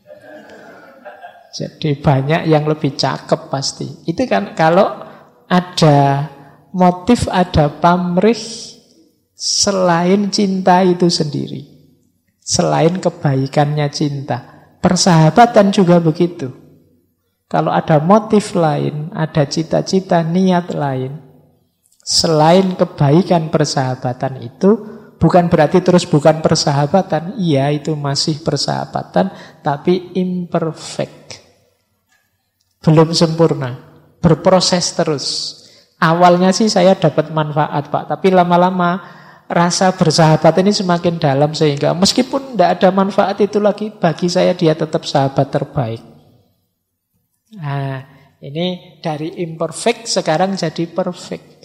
Jadi banyak yang lebih cakep pasti. Itu kan kalau ada motif, ada pamrih selain cinta itu sendiri. Selain kebaikannya cinta. Persahabatan juga begitu. Kalau ada motif lain, ada cita-cita, niat lain, selain kebaikan persahabatan itu, bukan berarti terus bukan persahabatan. Iya, itu masih persahabatan, tapi imperfect. Belum sempurna, berproses terus. Awalnya sih saya dapat manfaat Pak, tapi lama-lama rasa bersahabat ini semakin dalam sehingga meskipun tidak ada manfaat itu lagi, bagi saya dia tetap sahabat terbaik. Nah, ini dari imperfect sekarang jadi perfect.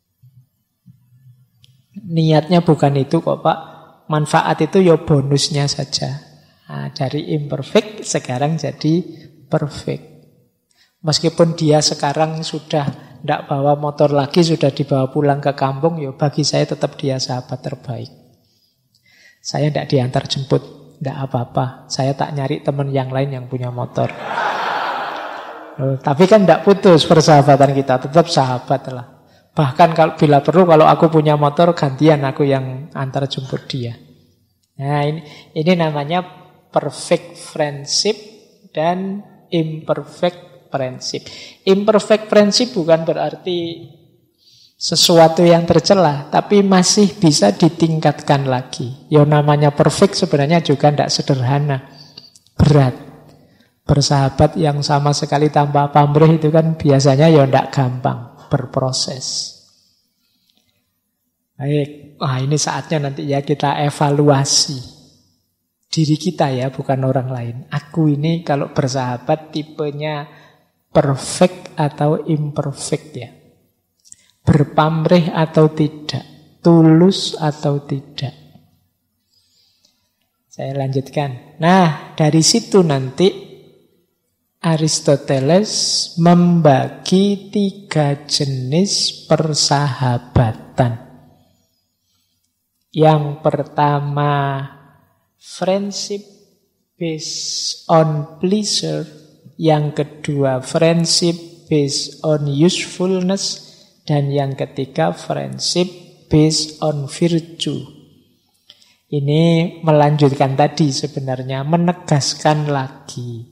Niatnya bukan itu kok Pak. Manfaat itu ya bonusnya saja. Nah, dari imperfect sekarang jadi perfect. Meskipun dia sekarang sudah tidak bawa motor lagi, sudah dibawa pulang ke kampung, ya bagi saya tetap dia sahabat terbaik. Saya tidak diantar jemput, tidak apa-apa. Saya tak nyari teman yang lain yang punya motor. Tapi kan tidak putus persahabatan kita, tetap sahabat lah. Bahkan kalau bila perlu kalau aku punya motor gantian aku yang antar jemput dia. Nah ini namanya perfect friendship dan imperfect friendship. Imperfect friendship bukan berarti sesuatu yang tercela, tapi masih bisa ditingkatkan lagi. Ya namanya perfect sebenarnya juga tidak sederhana, berat. Bersahabat yang sama sekali tanpa pamrih itu kan biasanya ya tidak gampang, berproses. Baik, ini saatnya nanti ya kita evaluasi diri kita ya, bukan orang lain. Aku ini kalau bersahabat tipenya perfect atau imperfect ya. Berpamrih atau tidak, tulus atau tidak. Saya lanjutkan. Nah, dari situ nanti Aristoteles membagi 3 jenis persahabatan. Yang pertama, friendship based on pleasure. Yang kedua, friendship based on usefulness. Dan yang ketiga, friendship based on virtue. Ini melanjutkan tadi sebenarnya, menegaskan lagi.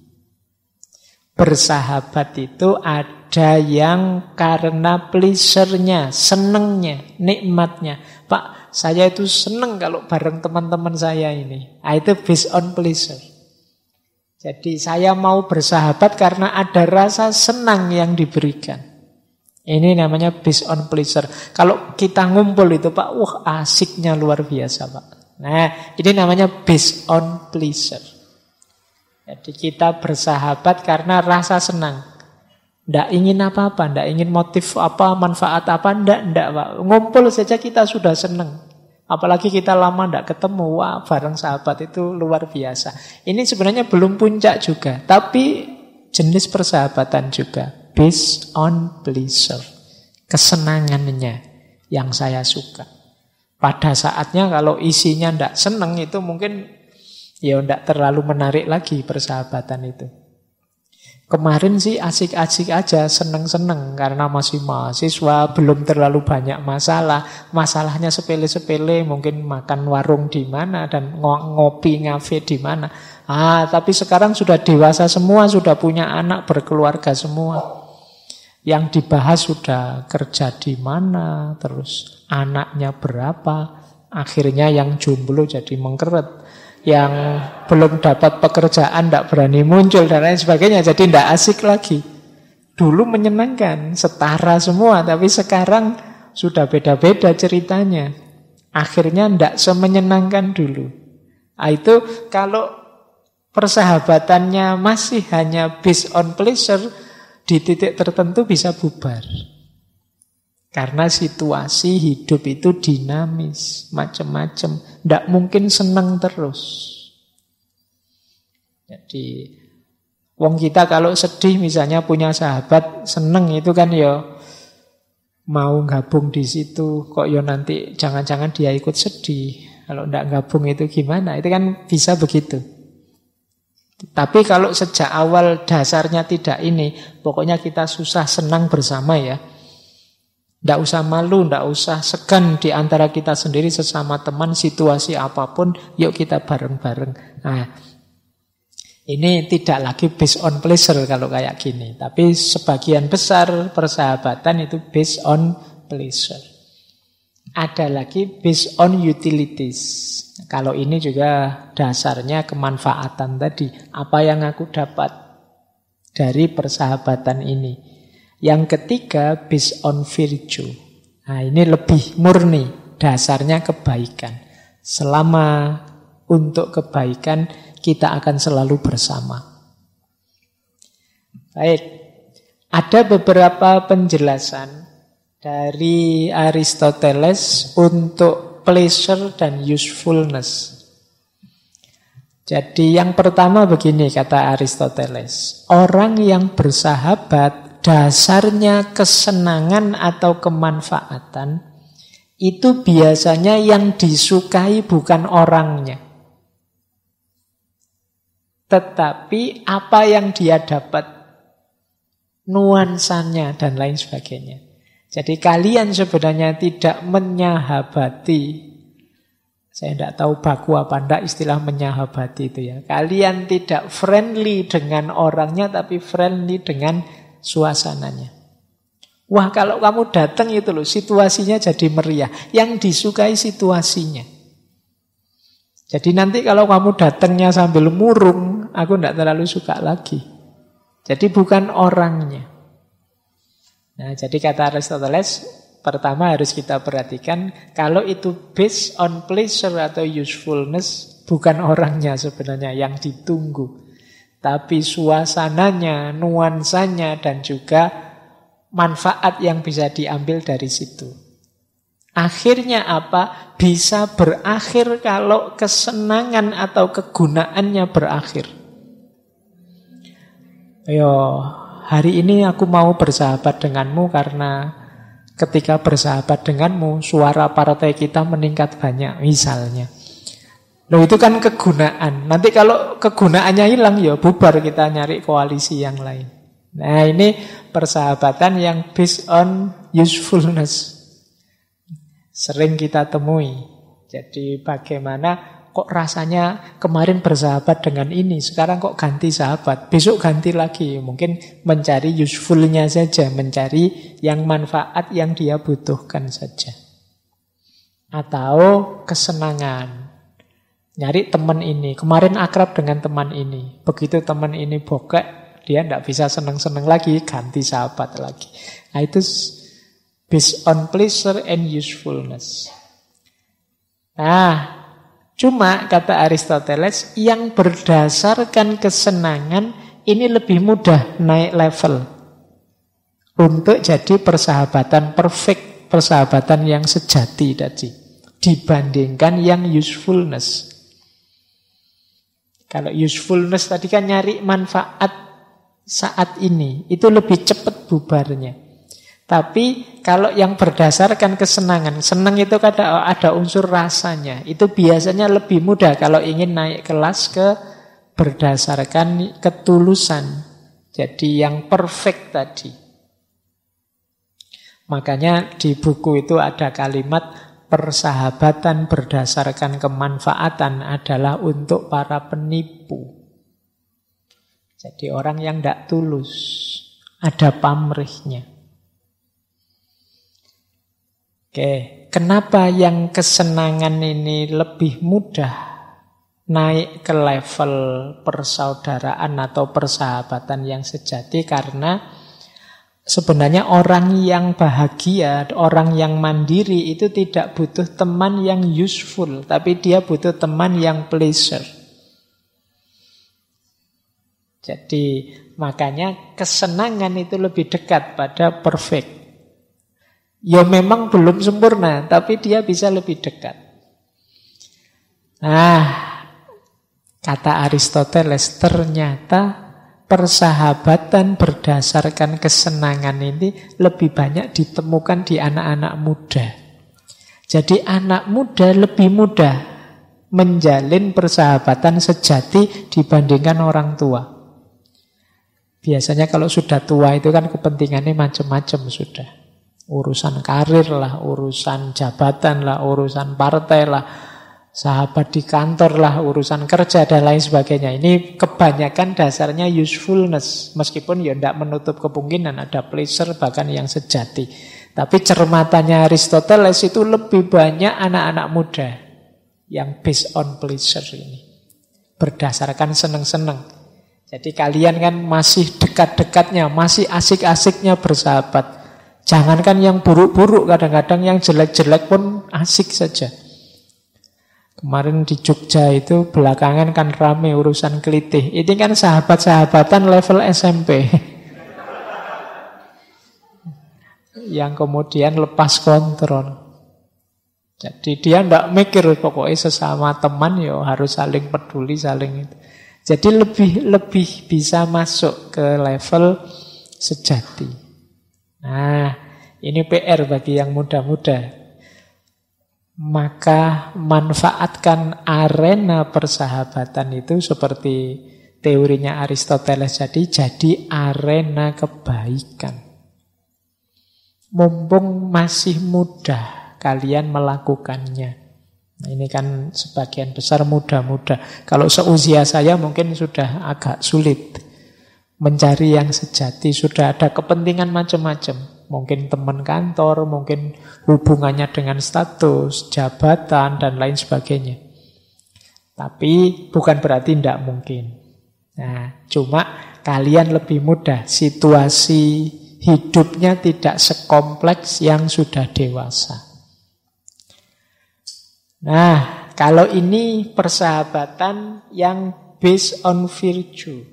Bersahabat itu ada yang karena pleasure-nya, senengnya, nikmatnya. Pak, saya itu seneng kalau bareng teman-teman saya ini. Itu based on pleasure. Jadi saya mau bersahabat karena ada rasa senang yang diberikan. Ini namanya based on pleasure. Kalau kita ngumpul itu Pak, asiknya luar biasa Pak. Nah, ini namanya based on pleasure. Jadi kita bersahabat karena rasa senang. Tidak ingin apa-apa, tidak ingin motif apa, manfaat apa, tidak Pak. Ngumpul saja kita sudah senang. Apalagi kita lama tidak ketemu, bareng sahabat itu luar biasa. Ini sebenarnya belum puncak juga, tapi jenis persahabatan juga. Based on pleasure. Kesenangannya yang saya suka. Pada saatnya kalau isinya tidak senang itu mungkin ya tidak terlalu menarik lagi persahabatan itu. Kemarin sih asik-asik aja, seneng-seneng karena masih mahasiswa, belum terlalu banyak masalah. Masalahnya sepele-sepele, mungkin makan warung di mana dan ngopi ngafe di mana. Tapi sekarang sudah dewasa semua, sudah punya anak, berkeluarga semua. Yang dibahas sudah kerja di mana, terus anaknya berapa. Akhirnya yang jomblo jadi mengkeret, yang belum dapat pekerjaan tidak berani muncul dan lain sebagainya. Jadi tidak asik lagi. Dulu menyenangkan, setara semua, tapi sekarang sudah beda-beda ceritanya. Akhirnya tidak semenyenangkan dulu. Itu kalau persahabatannya masih hanya based on pleasure, di titik tertentu bisa bubar. Karena situasi hidup itu dinamis, macam-macam. Tidak mungkin senang terus. Jadi, wong kita kalau sedih misalnya punya sahabat, seneng itu kan ya mau gabung di situ. Kok ya nanti jangan-jangan dia ikut sedih. Kalau tidak gabung itu gimana? Itu kan bisa begitu. Tapi kalau sejak awal dasarnya tidak ini, pokoknya kita susah senang bersama ya. Tidak usah malu, tidak usah segan di antara kita sendiri sesama teman, situasi apapun, yuk kita bareng-bareng. Nah, ini tidak lagi based on pleasure kalau kayak gini. Tapi sebagian besar persahabatan itu based on pleasure. Ada lagi based on utilities. Kalau ini juga dasarnya kemanfaatan tadi. Apa yang aku dapat dari persahabatan ini. Yang ketiga, based on virtue. Nah, ini lebih murni. Dasarnya kebaikan. Selama untuk kebaikan, kita akan selalu bersama. Baik. Ada beberapa penjelasan dari Aristoteles untuk pleasure dan usefulness. Jadi yang pertama begini kata Aristoteles. Orang yang bersahabat dasarnya kesenangan atau kemanfaatan itu biasanya yang disukai bukan orangnya. Tetapi apa yang dia dapat, nuansanya dan lain sebagainya. Jadi kalian sebenarnya tidak menyahabati Saya tidak tahu baku apa enggak istilah menyahabati itu ya. Kalian tidak friendly dengan orangnya, tapi friendly dengan suasananya. Wah, kalau kamu datang itu loh, situasinya jadi meriah. Yang disukai situasinya. Jadi nanti kalau kamu datangnya sambil murung, aku tidak terlalu suka lagi. Jadi bukan orangnya. Nah, jadi kata Aristoteles, pertama harus kita perhatikan, kalau itu based on pleasure atau usefulness, bukan orangnya sebenarnya yang ditunggu. Tapi suasananya, nuansanya, dan juga manfaat yang bisa diambil dari situ. Akhirnya apa? Bisa berakhir kalau kesenangan atau kegunaannya berakhir. Ayo, hari ini aku mau bersahabat denganmu karena ketika bersahabat denganmu, suara partai kita meningkat banyak, misalnya. Loh, itu kan kegunaan. Nanti kalau kegunaannya hilang, ya bubar, kita nyari koalisi yang lain. Nah, ini persahabatan yang based on usefulness. Sering kita temui. Jadi bagaimana kok rasanya kemarin bersahabat dengan ini, sekarang kok ganti sahabat, besok ganti lagi. Mungkin mencari usefulnya saja, mencari yang manfaat yang dia butuhkan saja. Atau kesenangan. Nyari teman ini, kemarin akrab dengan teman ini. Begitu teman ini bokek, dia tidak bisa senang-senang lagi, ganti sahabat lagi. Nah, itu based on pleasure and usefulness. Nah, cuma kata Aristoteles, yang berdasarkan kesenangan ini lebih mudah naik level untuk jadi persahabatan perfect, persahabatan yang sejati tadi, dibandingkan yang usefulness. Kalau usefulness tadi kan nyari manfaat saat ini, itu lebih cepat bubarnya. Tapi kalau yang berdasarkan kesenangan, senang itu kadang ada unsur rasanya, itu biasanya lebih mudah kalau ingin naik kelas ke berdasarkan ketulusan. Jadi yang perfect tadi. Makanya di buku itu ada kalimat persahabatan berdasarkan kemanfaatan adalah untuk para penipu. Jadi orang yang tidak tulus, ada pamrihnya. Oke, kenapa yang kesenangan ini lebih mudah naik ke level persaudaraan atau persahabatan yang sejati? Karena sebenarnya orang yang bahagia, orang yang mandiri itu tidak butuh teman yang useful, tapi dia butuh teman yang pleasure. Jadi makanya kesenangan itu lebih dekat pada perfect. Ya memang belum sempurna, tapi dia bisa lebih dekat. Nah, kata Aristoteles, ternyata persahabatan berdasarkan kesenangan ini lebih banyak ditemukan di anak-anak muda. Jadi anak muda lebih mudah menjalin persahabatan sejati dibandingkan orang tua. Biasanya kalau sudah tua itu kan kepentingannya macam-macam sudah. Urusan karir lah, urusan jabatan lah, urusan partai lah, sahabat di kantor lah, urusan kerja dan lain sebagainya. Ini kebanyakan dasarnya usefulness. Meskipun ya tidak menutup kemungkinan ada pleasure bahkan yang sejati. Tapi cermatannya Aristoteles itu lebih banyak anak-anak muda yang based on pleasure ini. Berdasarkan seneng-seneng. Jadi kalian kan masih dekat-dekatnya, masih asik-asiknya bersahabat. Jangankan yang buruk-buruk, kadang-kadang yang jelek-jelek pun asik saja. Kemarin di Jogja itu belakangan kan rame urusan kelitih. Ini kan sahabat-sahabatan level SMP. Yang kemudian lepas kontrol. Jadi dia tidak mikir, pokoknya sesama teman ya harus saling peduli, saling itu. Jadi lebih bisa masuk ke level sejati. Nah, ini PR bagi yang muda-muda. Maka manfaatkan arena persahabatan itu seperti teorinya Aristoteles jadi arena kebaikan. Mumpung masih muda kalian melakukannya. Ini kan sebagian besar muda-muda. Kalau seusia saya mungkin sudah agak sulit mencari yang sejati. Sudah ada kepentingan macam-macam. Mungkin teman kantor, mungkin hubungannya dengan status, jabatan, dan lain sebagainya. Tapi bukan berarti tidak mungkin. Nah, cuma kalian lebih mudah. Situasi hidupnya tidak sekompleks yang sudah dewasa. Nah, kalau ini persahabatan yang based on virtue.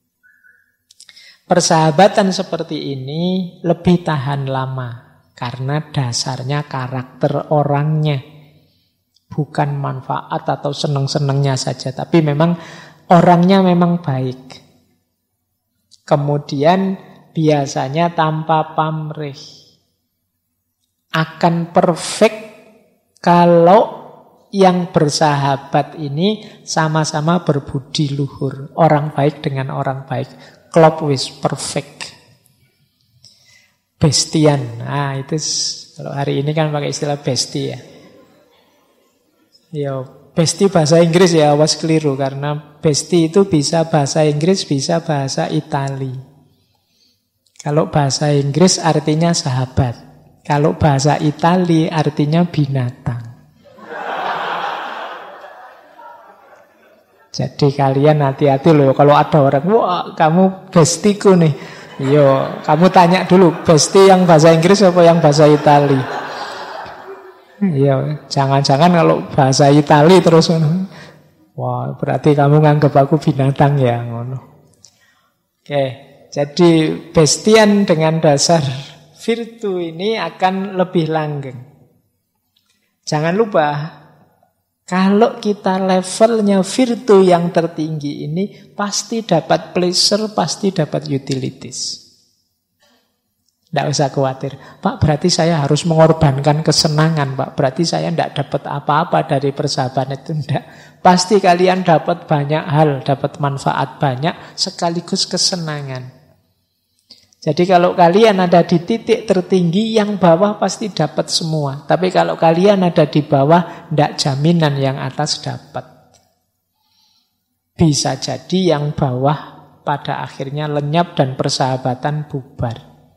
Persahabatan seperti ini lebih tahan lama karena dasarnya karakter orangnya. Bukan manfaat atau seneng-senengnya saja, tapi memang orangnya memang baik. Kemudian biasanya tanpa pamrih. Akan perfect kalau yang bersahabat ini sama-sama berbudi luhur. Orang baik dengan orang baik. Klop wis perfect. Bestian. Nah, itu kalau hari ini kan pakai istilah bestie ya. Ya, bestie bahasa Inggris ya, awas keliru. Karena bestie itu bisa bahasa Inggris, bisa bahasa Itali. Kalau bahasa Inggris artinya sahabat. Kalau bahasa Itali artinya binatang. Jadi kalian hati-hati loh kalau ada orang, wah kamu bestiku nih. Yo, kamu tanya dulu, bestie yang bahasa Inggris apa yang bahasa Itali? Iya, jangan-jangan kalau bahasa Itali terus, wah berarti kamu nganggep aku binatang ya, ngono. Oke, jadi bestian dengan dasar virtu ini akan lebih langgeng. Jangan lupa, kalau kita levelnya virtu yang tertinggi ini, pasti dapat pleasure, pasti dapat utilities. Tidak usah khawatir. Pak, berarti saya harus mengorbankan kesenangan, Pak. Berarti saya tidak dapat apa-apa dari persahabatan itu. Tidak. Pasti kalian dapat banyak hal, dapat manfaat banyak, sekaligus kesenangan. Jadi kalau kalian ada di titik tertinggi, yang bawah pasti dapat semua. Tapi kalau kalian ada di bawah, tidak jaminan yang atas dapat. Bisa jadi yang bawah pada akhirnya lenyap dan persahabatan bubar.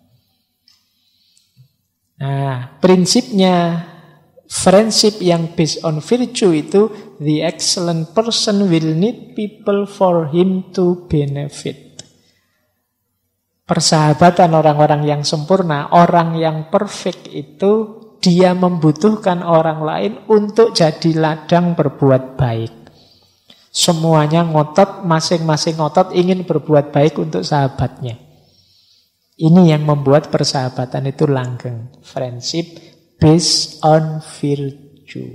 Nah, prinsipnya friendship yang based on virtue itu, the excellent person will need people for him to benefit. Persahabatan orang-orang yang sempurna, orang yang perfect itu, dia membutuhkan orang lain untuk jadi ladang berbuat baik. Semuanya ngotot, masing-masing ngotot ingin berbuat baik untuk sahabatnya. Ini yang membuat persahabatan itu langgeng. Friendship based on virtue.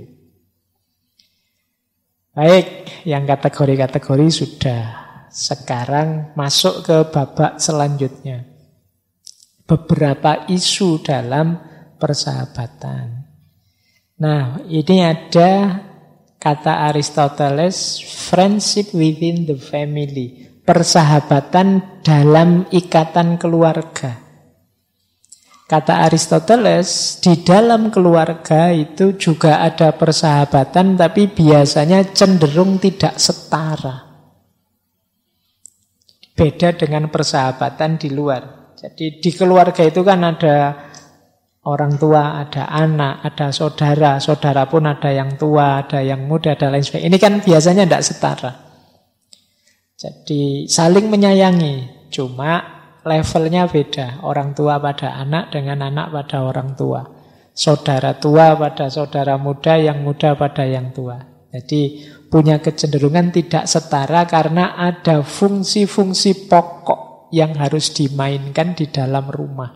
Baik, yang kategori-kategori sudah. Sekarang masuk ke babak selanjutnya. Beberapa isu dalam persahabatan. Nah, ini ada kata Aristoteles, friendship within the family. Persahabatan dalam ikatan keluarga. Kata Aristoteles, di dalam keluarga itu juga ada persahabatan, tapi biasanya cenderung tidak setara. Beda dengan persahabatan di luar. Jadi di keluarga itu kan ada orang tua, ada anak, ada saudara. Saudara pun ada yang tua, ada yang muda, ada lain sebagainya. Ini kan biasanya tidak setara. Jadi saling menyayangi. Cuma levelnya beda. Orang tua pada anak dengan anak pada orang tua. Saudara tua pada saudara muda, yang muda pada yang tua. Jadi punya kecenderungan tidak setara karena ada fungsi-fungsi pokok yang harus dimainkan di dalam rumah.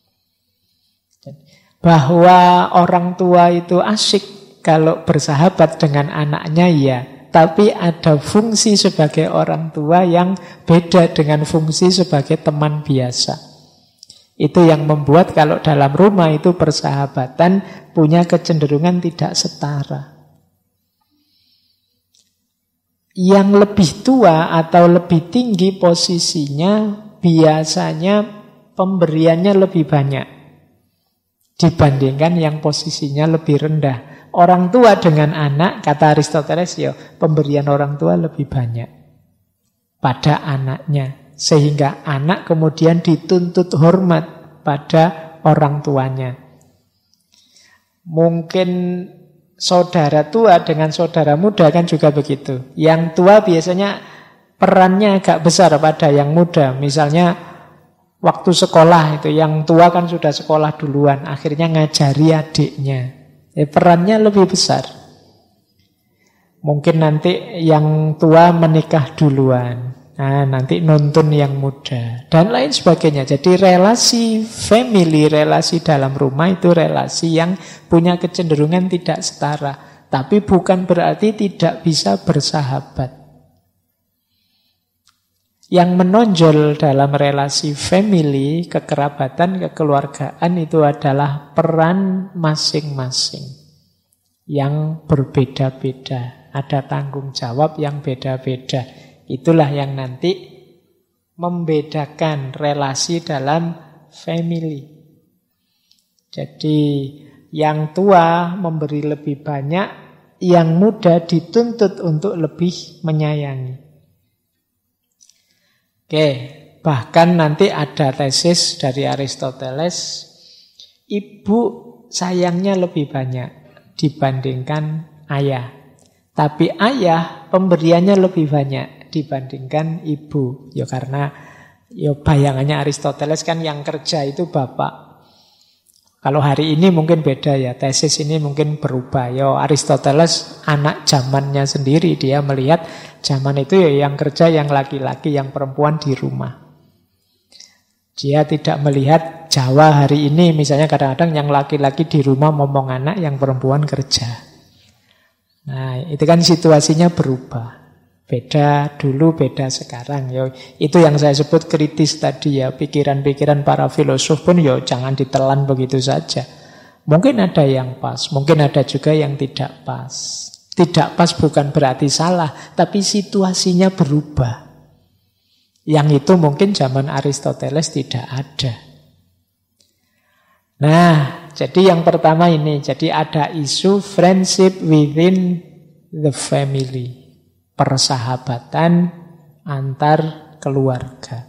Bahwa orang tua itu asyik kalau bersahabat dengan anaknya ya, tapi ada fungsi sebagai orang tua yang beda dengan fungsi sebagai teman biasa. Itu yang membuat kalau dalam rumah itu persahabatan punya kecenderungan tidak setara. Yang lebih tua atau lebih tinggi posisinya biasanya pemberiannya lebih banyak dibandingkan yang posisinya lebih rendah. orang tua dengan anak, kata Aristoteles, ya pemberian orang tua lebih banyak pada anaknya. Sehingga anak kemudian dituntut hormat pada orang tuanya. Mungkin saudara tua dengan saudara muda kan juga begitu. Yang tua biasanya perannya agak besar pada yang muda. Misalnya waktu sekolah itu, yang tua kan sudah sekolah duluan, akhirnya ngajari adiknya. Perannya lebih besar. Mungkin nanti yang tua menikah duluan. Nah, nanti nuntun yang muda. Dan lain sebagainya. Jadi relasi family, relasi dalam rumah itu relasi yang punya kecenderungan tidak setara. Tapi bukan berarti tidak bisa bersahabat. Yang menonjol dalam relasi family, kekerabatan, kekeluargaan itu adalah peran masing-masing yang berbeda-beda. Ada tanggung jawab yang beda-beda. Itulah yang nanti membedakan relasi dalam family. Jadi yang tua memberi lebih banyak, yang muda dituntut untuk lebih menyayangi. Oke, bahkan nanti ada tesis dari Aristoteles, ibu sayangnya lebih banyak dibandingkan ayah. Tapi ayah pemberiannya lebih banyak dibandingkan ibu. Ya karena bayangannya Aristoteles kan yang kerja itu bapak. Kalau hari ini mungkin beda ya, tesis ini mungkin berubah. Aristoteles anak zamannya sendiri, dia melihat zaman itu ya yang kerja yang laki-laki, yang perempuan di rumah. Dia tidak melihat Jawa hari ini, misalnya kadang-kadang yang laki-laki di rumah ngomong anak, yang perempuan kerja. Nah, itu kan situasinya berubah. Beda dulu, beda sekarang. Itu yang saya sebut kritis tadi ya. Pikiran-pikiran para filosof pun jangan ditelan begitu saja. Mungkin ada yang pas, mungkin ada juga yang tidak pas. Tidak pas bukan berarti salah, tapi situasinya berubah. Yang itu mungkin zaman Aristoteles tidak ada. Nah, jadi yang pertama ini. Jadi ada isu friendship within the family. Persahabatan antar keluarga.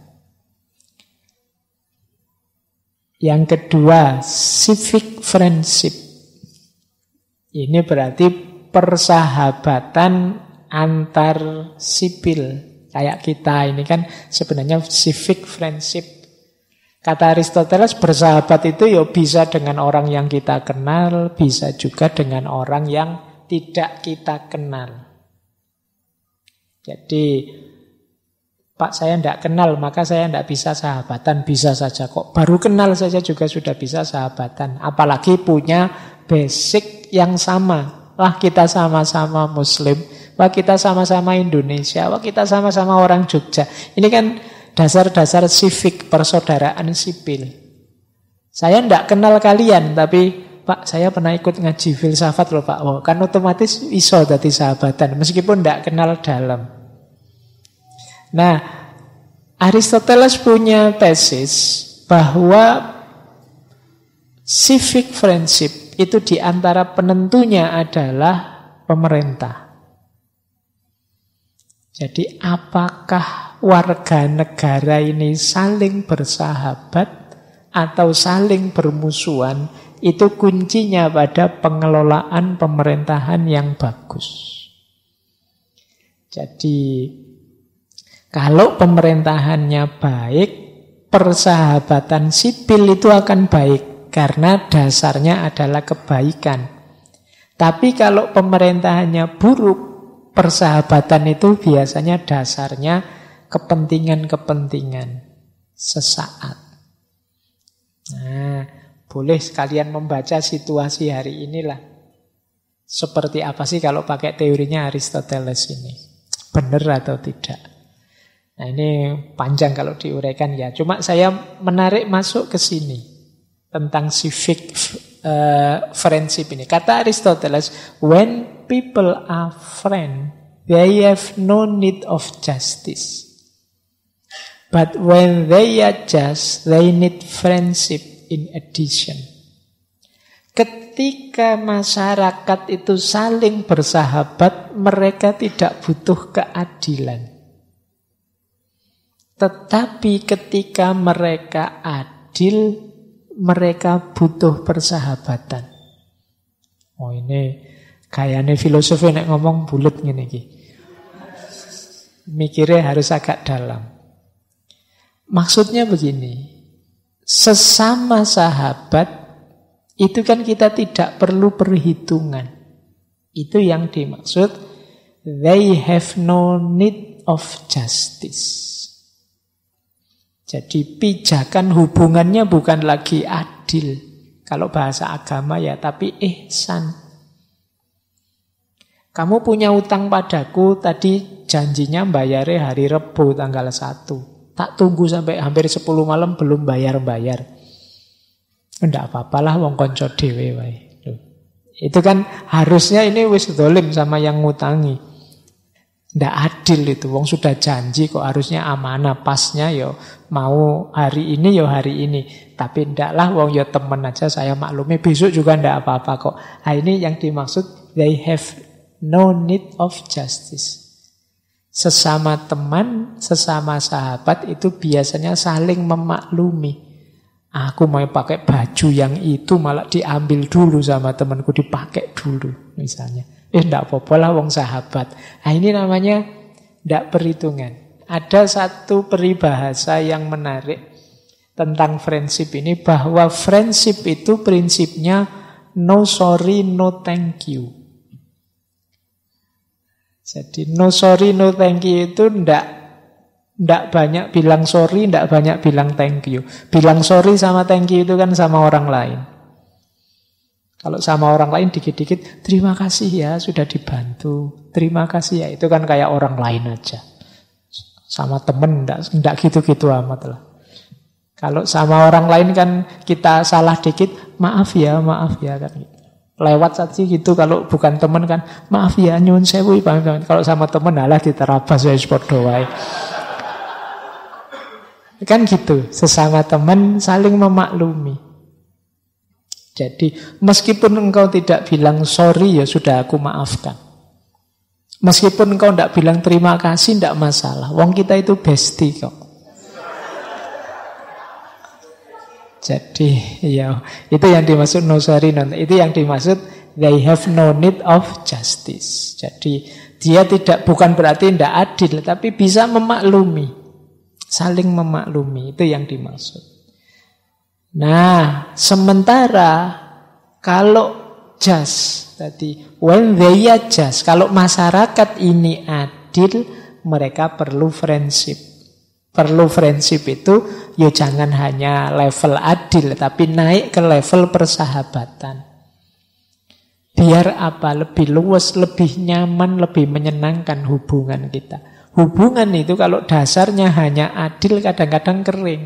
Yang kedua, civic friendship. Ini berarti persahabatan antar sipil. Kayak kita ini kan sebenarnya civic friendship. Kata Aristoteles, bersahabat itu bisa dengan orang yang kita kenal, bisa juga dengan orang yang tidak kita kenal. Jadi, Pak saya tidak kenal, maka saya tidak bisa sahabatan. Bisa saja kok. Baru kenal saja juga sudah bisa sahabatan. Apalagi punya basic yang sama. Wah, kita sama-sama Muslim. Wah, kita sama-sama Indonesia. Wah, kita sama-sama orang Jogja. Ini kan dasar-dasar civic, persaudaraan sipil. Saya tidak kenal kalian, tapi Pak, saya pernah ikut ngaji filsafat loh Pak. Oh, kan otomatis iso dadi sahabatan, meskipun tidak kenal dalam. Nah, Aristoteles punya tesis bahwa civic friendship itu diantara penentunya adalah pemerintah. Jadi apakah warga negara ini saling bersahabat atau saling bermusuhan? Itu kuncinya pada pengelolaan pemerintahan yang bagus. Jadi kalau pemerintahannya baik, persahabatan sipil itu akan baik karena dasarnya adalah kebaikan. Tapi kalau pemerintahannya buruk, persahabatan itu biasanya dasarnya kepentingan-kepentingan sesaat. Nah, boleh sekalian membaca situasi hari inilah. Seperti apa sih kalau pakai teorinya Aristoteles ini? Benar atau tidak? Nah, ini panjang kalau diuraikan ya. Cuma saya menarik masuk ke sini. Tentang civic friendship ini. Kata Aristoteles, when people are friends, they have no need of justice. But when they are just, they need friendship in addition. Ketika masyarakat itu saling bersahabat, mereka tidak butuh keadilan. Tetapi ketika mereka adil, mereka butuh persahabatan. Oh, ini gayane filosofi nek ngomong bulet ngene iki. Mikirnya harus agak dalam. Maksudnya begini, sesama sahabat itu kan kita tidak perlu perhitungan. Itu yang dimaksud they have no need of justice. Jadi pijakan hubungannya bukan lagi adil. Kalau bahasa agama ya, tapi ihsan. Kamu punya utang padaku, tadi janjinya bayarnya hari Rebu tanggal 1. Tak tunggu sampai hampir 10 malam belum bayar-bayar. Ndak apa-apalah wong konco dhewe wae. Itu kan harusnya ini wis dolim sama yang ngutangi. Ndak adil itu, wong sudah janji kok harusnya amanah, pasnya yo mau hari ini yo hari ini. Tapi ndaklah wong yo temen aja saya maklumi besok juga ndak apa-apa kok. Nah, ini yang dimaksud they have no need of justice. Sesama teman, sesama sahabat itu biasanya saling memaklumi. Aku mau pakai baju yang itu malah diambil dulu sama temanku, dipakai dulu misalnya. Ndak apa-apa lah wong sahabat. Nah, ini namanya ndak perhitungan. Ada satu peribahasa yang menarik tentang friendship ini, bahwa friendship itu prinsipnya no sorry, no thank you. Jadi no sorry, no thank you itu ndak banyak bilang sorry, ndak banyak bilang thank you. Bilang sorry sama thank you itu kan sama orang lain. Kalau sama orang lain dikit-dikit, terima kasih ya sudah dibantu, terima kasih ya, itu kan kayak orang lain aja. Sama temen enggak gitu-gitu amat lah. Kalau sama orang lain kan kita salah dikit, maaf ya kan gitu. Lewat saja gitu, kalau bukan temen kan, maaf ya nyuwun sewu. Kalau sama temen alah diterabas ya padha wae. Kan gitu, sesama teman saling memaklumi. Jadi meskipun engkau tidak bilang sorry ya sudah aku maafkan. Meskipun engkau tidak bilang terima kasih tidak masalah. Wong kita itu bestie kok. Jadi ya itu yang dimaksud no sorry, no, itu yang dimaksud they have no need of justice. Jadi dia bukan berarti tidak adil, tapi bisa memaklumi, saling memaklumi, itu yang dimaksud. Nah, sementara kalau just tadi, when they are just, kalau masyarakat ini adil, mereka perlu friendship. Perlu friendship itu, ya jangan hanya level adil, tapi naik ke level persahabatan. Biar apa? Lebih luas, lebih nyaman, lebih menyenangkan hubungan kita. Hubungan itu kalau dasarnya hanya adil, kadang-kadang kering.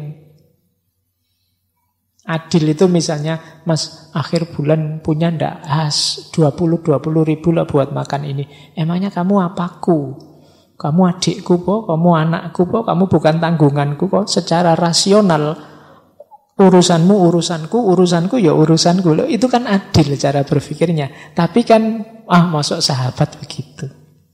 Adil itu misalnya, Mas akhir bulan punya ndak 20 ribu lah buat makan ini. Emangnya kamu apaku? Kamu adikku po, kamu anakku po, kamu bukan tanggunganku kok. Secara rasional urusanmu urusanku ya urusanku. Itu kan adil cara berpikirnya. Tapi kan masuk sahabat begitu.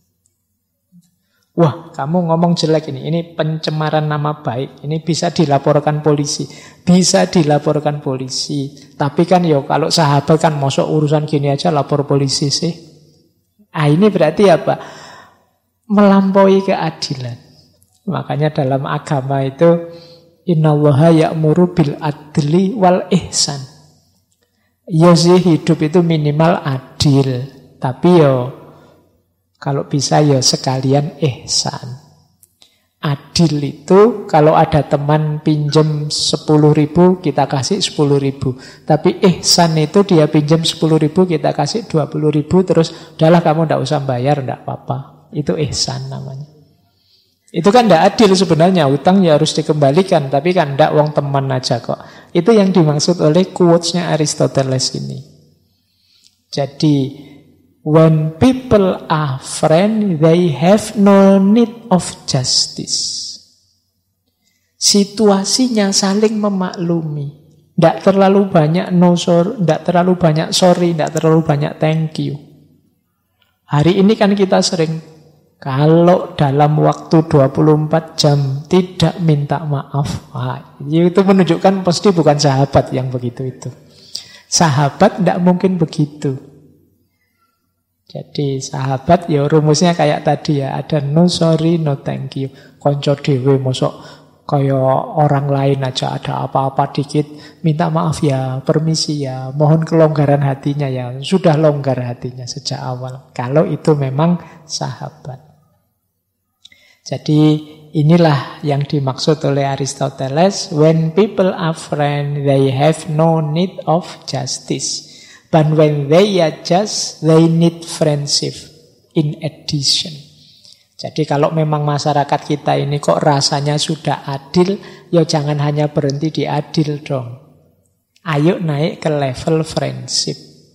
Wah, kamu ngomong jelek ini pencemaran nama baik, ini bisa dilaporkan polisi. Bisa dilaporkan polisi. Tapi kan kalau sahabat kan masuk urusan gini aja lapor polisi sih. Ini berarti apa? Melampaui keadilan. Makanya dalam agama itu innallaha ya'muru bil adli wal ihsan. Ya sih hidup itu minimal adil. Tapi kalau bisa sekalian ihsan. Adil itu kalau ada teman pinjam 10.000 kita kasih 10.000. Tapi ihsan itu dia pinjam 10.000 kita kasih 20.000. Terus udahlah kamu tidak usah bayar, tidak apa-apa. Itu ihsan namanya. Itu kan tidak adil sebenarnya. Utang ya harus dikembalikan. Tapi kan tidak, wong teman aja kok. Itu yang dimaksud oleh quotes-nya Aristoteles ini. Jadi when people are friends, they have no need of justice. Situasinya saling memaklumi. Tidak terlalu banyak no sorry, tidak terlalu banyak sorry, tidak terlalu banyak thank you. Hari ini kan kita sering, kalau dalam waktu 24 jam tidak minta maaf, itu menunjukkan pasti bukan sahabat yang begitu itu. Sahabat tidak mungkin begitu. Jadi sahabat ya rumusnya kayak tadi ya, ada no sorry, no thank you. Konco dewe mosok kayak orang lain aja ada apa-apa dikit minta maaf ya, permisi ya, mohon kelonggaran hatinya ya. Sudah longgar hatinya sejak awal. Kalau itu memang sahabat. Jadi inilah yang dimaksud oleh Aristoteles. When people are friends, they have no need of justice. But when they are just, they need friendship in addition. Jadi kalau memang masyarakat kita ini kok rasanya sudah adil, ya jangan hanya berhenti di adil dong. Ayo naik ke level friendship.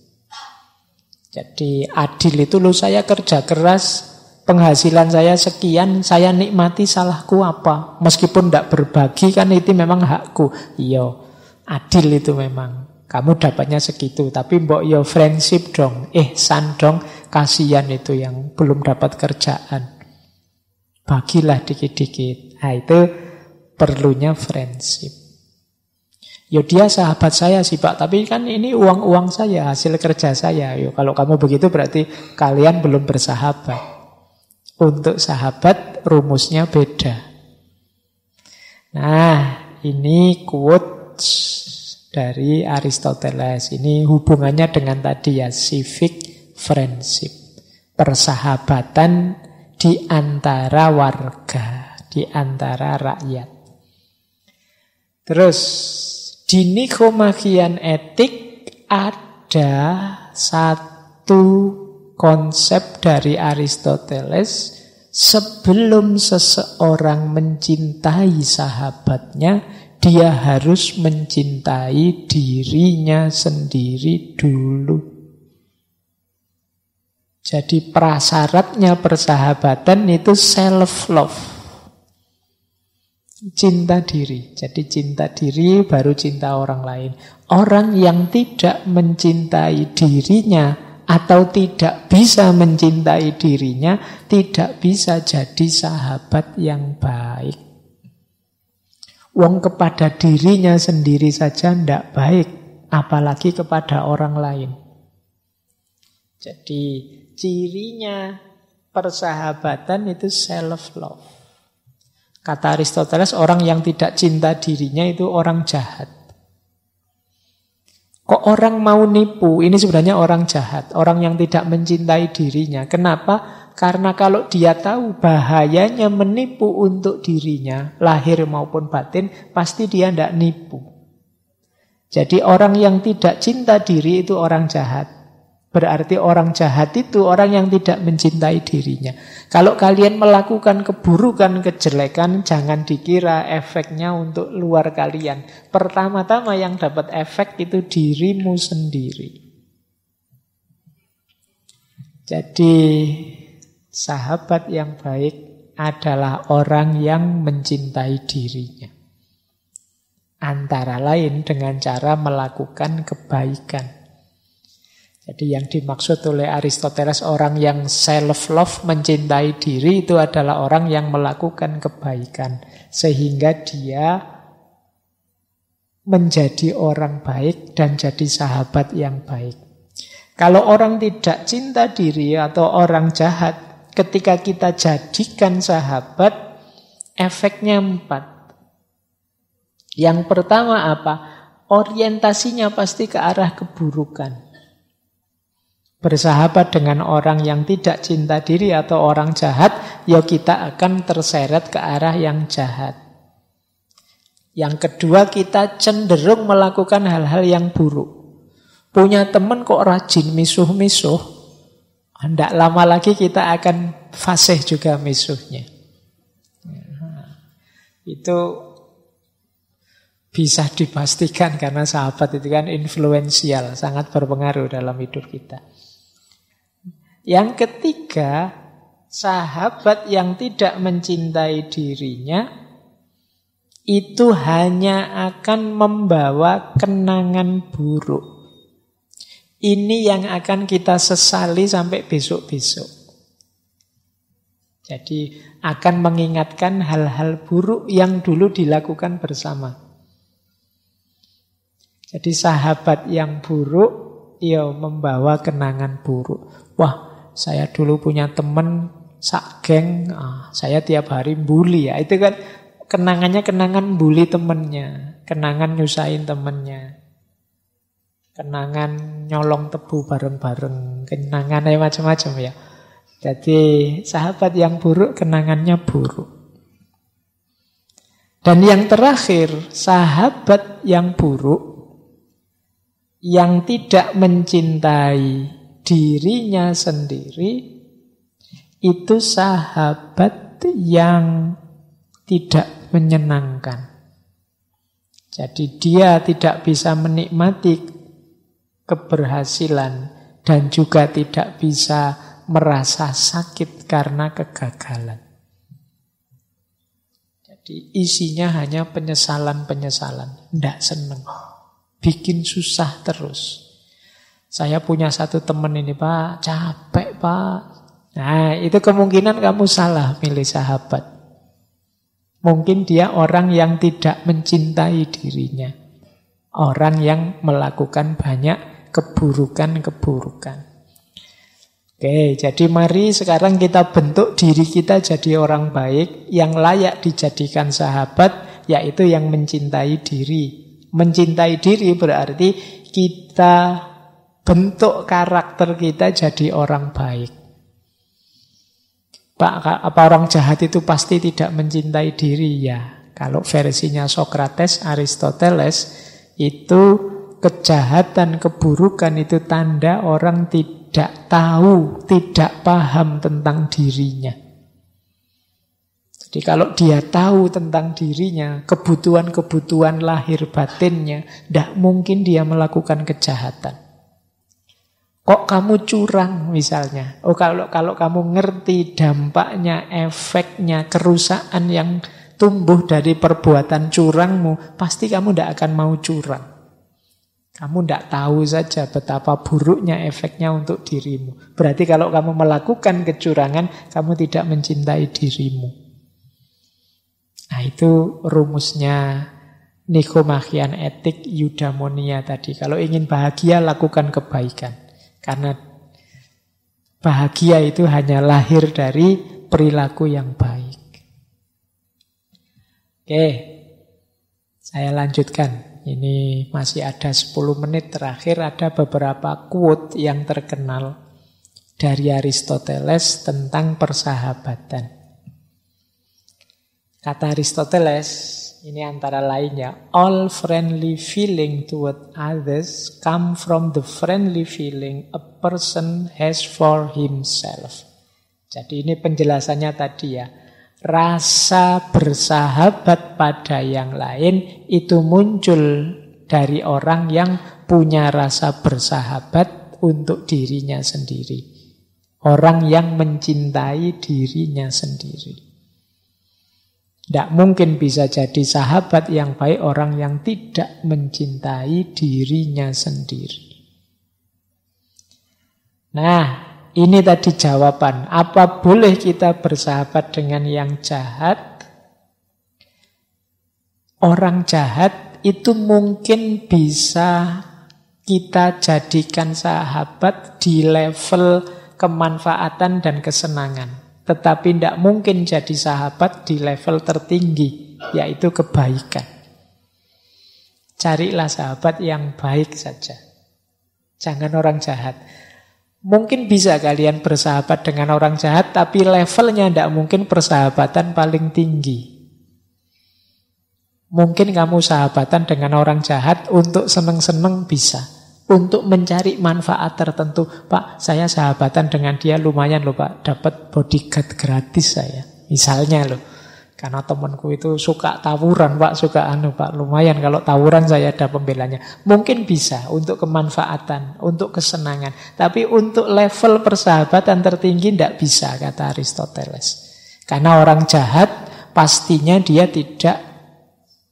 Jadi adil itu loh, saya kerja keras, penghasilan saya sekian, saya nikmati, salahku apa? Meskipun tidak berbagi kan itu memang hakku. Iya, adil itu memang. Kamu dapatnya segitu, tapi mbok yo friendship dong, ihsan dong, kasihan itu yang belum dapat kerjaan. Bagilah dikit-dikit. Nah, itu perlunya friendship. Yo dia sahabat saya sih Pak, tapi kan ini uang-uang saya, hasil kerja saya. Yo kalau kamu begitu berarti kalian belum bersahabat. Untuk sahabat rumusnya beda. Nah, ini quotes dari Aristoteles. Ini hubungannya dengan tadi ya, civic friendship. Persahabatan di antara warga, di antara rakyat. Terus, di Nikomachian Etik ada satu konsep dari Aristoteles. Sebelum seseorang mencintai sahabatnya, dia harus mencintai dirinya sendiri dulu. Jadi prasyaratnya persahabatan itu self-love. Cinta diri. Jadi cinta diri baru cinta orang lain. Orang yang tidak mencintai dirinya atau tidak bisa mencintai dirinya, tidak bisa jadi sahabat yang baik. Wong kepada dirinya sendiri saja tidak baik, apalagi kepada orang lain. Jadi cirinya persahabatan itu self-love. Kata Aristoteles, orang yang tidak cinta dirinya itu orang jahat. Kok orang mau nipu? Ini sebenarnya orang jahat, orang yang tidak mencintai dirinya. Kenapa? Karena kalau dia tahu bahayanya menipu untuk dirinya, lahir maupun batin, pasti dia tidak nipu. Jadi orang yang tidak cinta diri itu orang jahat. Berarti orang jahat itu orang yang tidak mencintai dirinya. Kalau kalian melakukan keburukan, kejelekan, jangan dikira efeknya untuk luar kalian. Pertama-tama yang dapat efek itu dirimu sendiri. Jadi sahabat yang baik adalah orang yang mencintai dirinya. Antara lain dengan cara melakukan kebaikan. Jadi yang dimaksud oleh Aristoteles orang yang self-love, mencintai diri, itu adalah orang yang melakukan kebaikan. Sehingga dia menjadi orang baik dan jadi sahabat yang baik. Kalau orang tidak cinta diri atau orang jahat, ketika kita jadikan sahabat, efeknya 4. Yang pertama apa? Orientasinya pasti ke arah keburukan. Bersahabat dengan orang yang tidak cinta diri atau orang jahat, ya kita akan terseret ke arah yang jahat. Yang kedua, kita cenderung melakukan hal-hal yang buruk. Punya teman kok rajin misuh-misuh, tidak lama lagi kita akan fasih juga misuhnya. Itu bisa dipastikan karena sahabat itu kan influensial, sangat berpengaruh dalam hidup kita. Yang ketiga, sahabat yang tidak mencintai dirinya itu hanya akan membawa kenangan buruk. Ini yang akan kita sesali sampai besok-besok. Jadi akan mengingatkan hal-hal buruk yang dulu dilakukan bersama. Jadi sahabat yang buruk, ya membawa kenangan buruk. Wah, saya dulu punya teman sak geng, saya tiap hari bully ya. Itu kan kenangannya kenangan bully temennya, kenangan nyusahin temennya, kenangan nyolong tebu bareng-bareng, kenangannya macam-macam ya. Jadi sahabat yang buruk kenangannya buruk. Dan yang terakhir, sahabat yang buruk yang tidak mencintai dirinya sendiri, itu sahabat yang tidak menyenangkan. Jadi dia tidak bisa menikmati keberhasilan dan juga tidak bisa merasa sakit karena kegagalan. Jadi isinya hanya penyesalan-penyesalan, tidak senang, bikin susah terus. Saya punya satu teman ini, Pak, capek Pak. Nah, itu kemungkinan kamu salah milih sahabat. Mungkin dia orang yang tidak mencintai dirinya, orang yang melakukan banyak keburukan-keburukan. Oke, jadi mari sekarang kita bentuk diri kita jadi orang baik yang layak dijadikan sahabat, yaitu yang mencintai diri. Mencintai diri berarti kita bentuk karakter kita jadi orang baik. Pak, apa orang jahat itu pasti tidak mencintai diri? Ya, kalau versinya Sokrates, Aristoteles, itu kejahatan, keburukan itu tanda orang tidak tahu, tidak paham tentang dirinya. Jadi kalau dia tahu tentang dirinya, kebutuhan-kebutuhan lahir batinnya, tidak mungkin dia melakukan kejahatan. Kok kamu curang misalnya? Oh, kalau kamu ngerti dampaknya, efeknya, kerusakan yang tumbuh dari perbuatan curangmu, pasti kamu tidak akan mau curang. Kamu tidak tahu saja betapa buruknya efeknya untuk dirimu. Berarti kalau kamu melakukan kecurangan, kamu tidak mencintai dirimu. Nah, itu rumusnya Nikomachian Etik Eudaimonia tadi. Kalau ingin bahagia, lakukan kebaikan. Karena bahagia itu hanya lahir dari perilaku yang baik. Oke, saya lanjutkan. Ini masih ada 10 menit terakhir, ada beberapa quote yang terkenal dari Aristoteles tentang persahabatan. Kata Aristoteles, ini antara lainnya, all friendly feeling toward others come from the friendly feeling a person has for himself. Jadi ini penjelasannya tadi ya. Rasa bersahabat pada yang lain itu muncul dari orang yang punya rasa bersahabat untuk dirinya sendiri. Orang yang mencintai dirinya sendiri. Tidak mungkin bisa jadi sahabat yang baik orang yang tidak mencintai dirinya sendiri. Nah, ini tadi jawaban. Apa boleh kita bersahabat dengan yang jahat? Orang jahat itu mungkin bisa kita jadikan sahabat di level kemanfaatan dan kesenangan. Tetapi tidak mungkin jadi sahabat di level tertinggi, yaitu kebaikan. Carilah sahabat yang baik saja. Jangan orang jahat. Mungkin bisa kalian bersahabat dengan orang jahat, tapi levelnya tidak mungkin persahabatan paling tinggi. Mungkin kamu sahabatan dengan orang jahat untuk seneng-seneng bisa. Untuk mencari manfaat tertentu. Pak, saya sahabatan dengan dia lumayan loh Pak, dapat bodyguard gratis saya. Misalnya loh. Karena temanku itu suka tawuran Pak, suka Pak, lumayan kalau tawuran saya ada pembelanya. Mungkin bisa untuk kemanfaatan, untuk kesenangan. Tapi untuk level persahabatan tertinggi tidak bisa, kata Aristoteles. Karena orang jahat pastinya dia tidak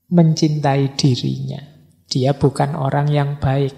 mencintai dirinya. Dia bukan orang yang baik.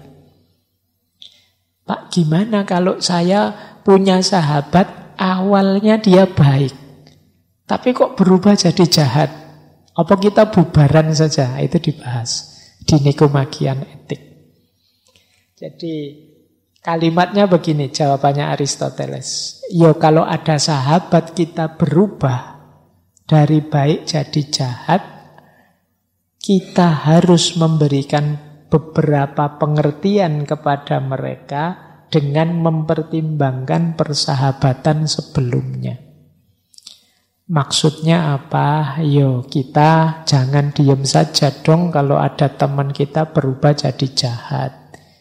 Pak, gimana kalau saya punya sahabat awalnya dia baik, tapi kok berubah jadi jahat? Apa kita bubaran saja? Itu dibahas di Nikomachian Etik. Jadi kalimatnya begini, jawabannya Aristoteles. Yo, kalau ada sahabat kita berubah dari baik jadi jahat, kita harus memberikan beberapa pengertian kepada mereka dengan mempertimbangkan persahabatan sebelumnya. Maksudnya apa? Yo, kita jangan diem saja dong kalau ada teman kita berubah jadi jahat.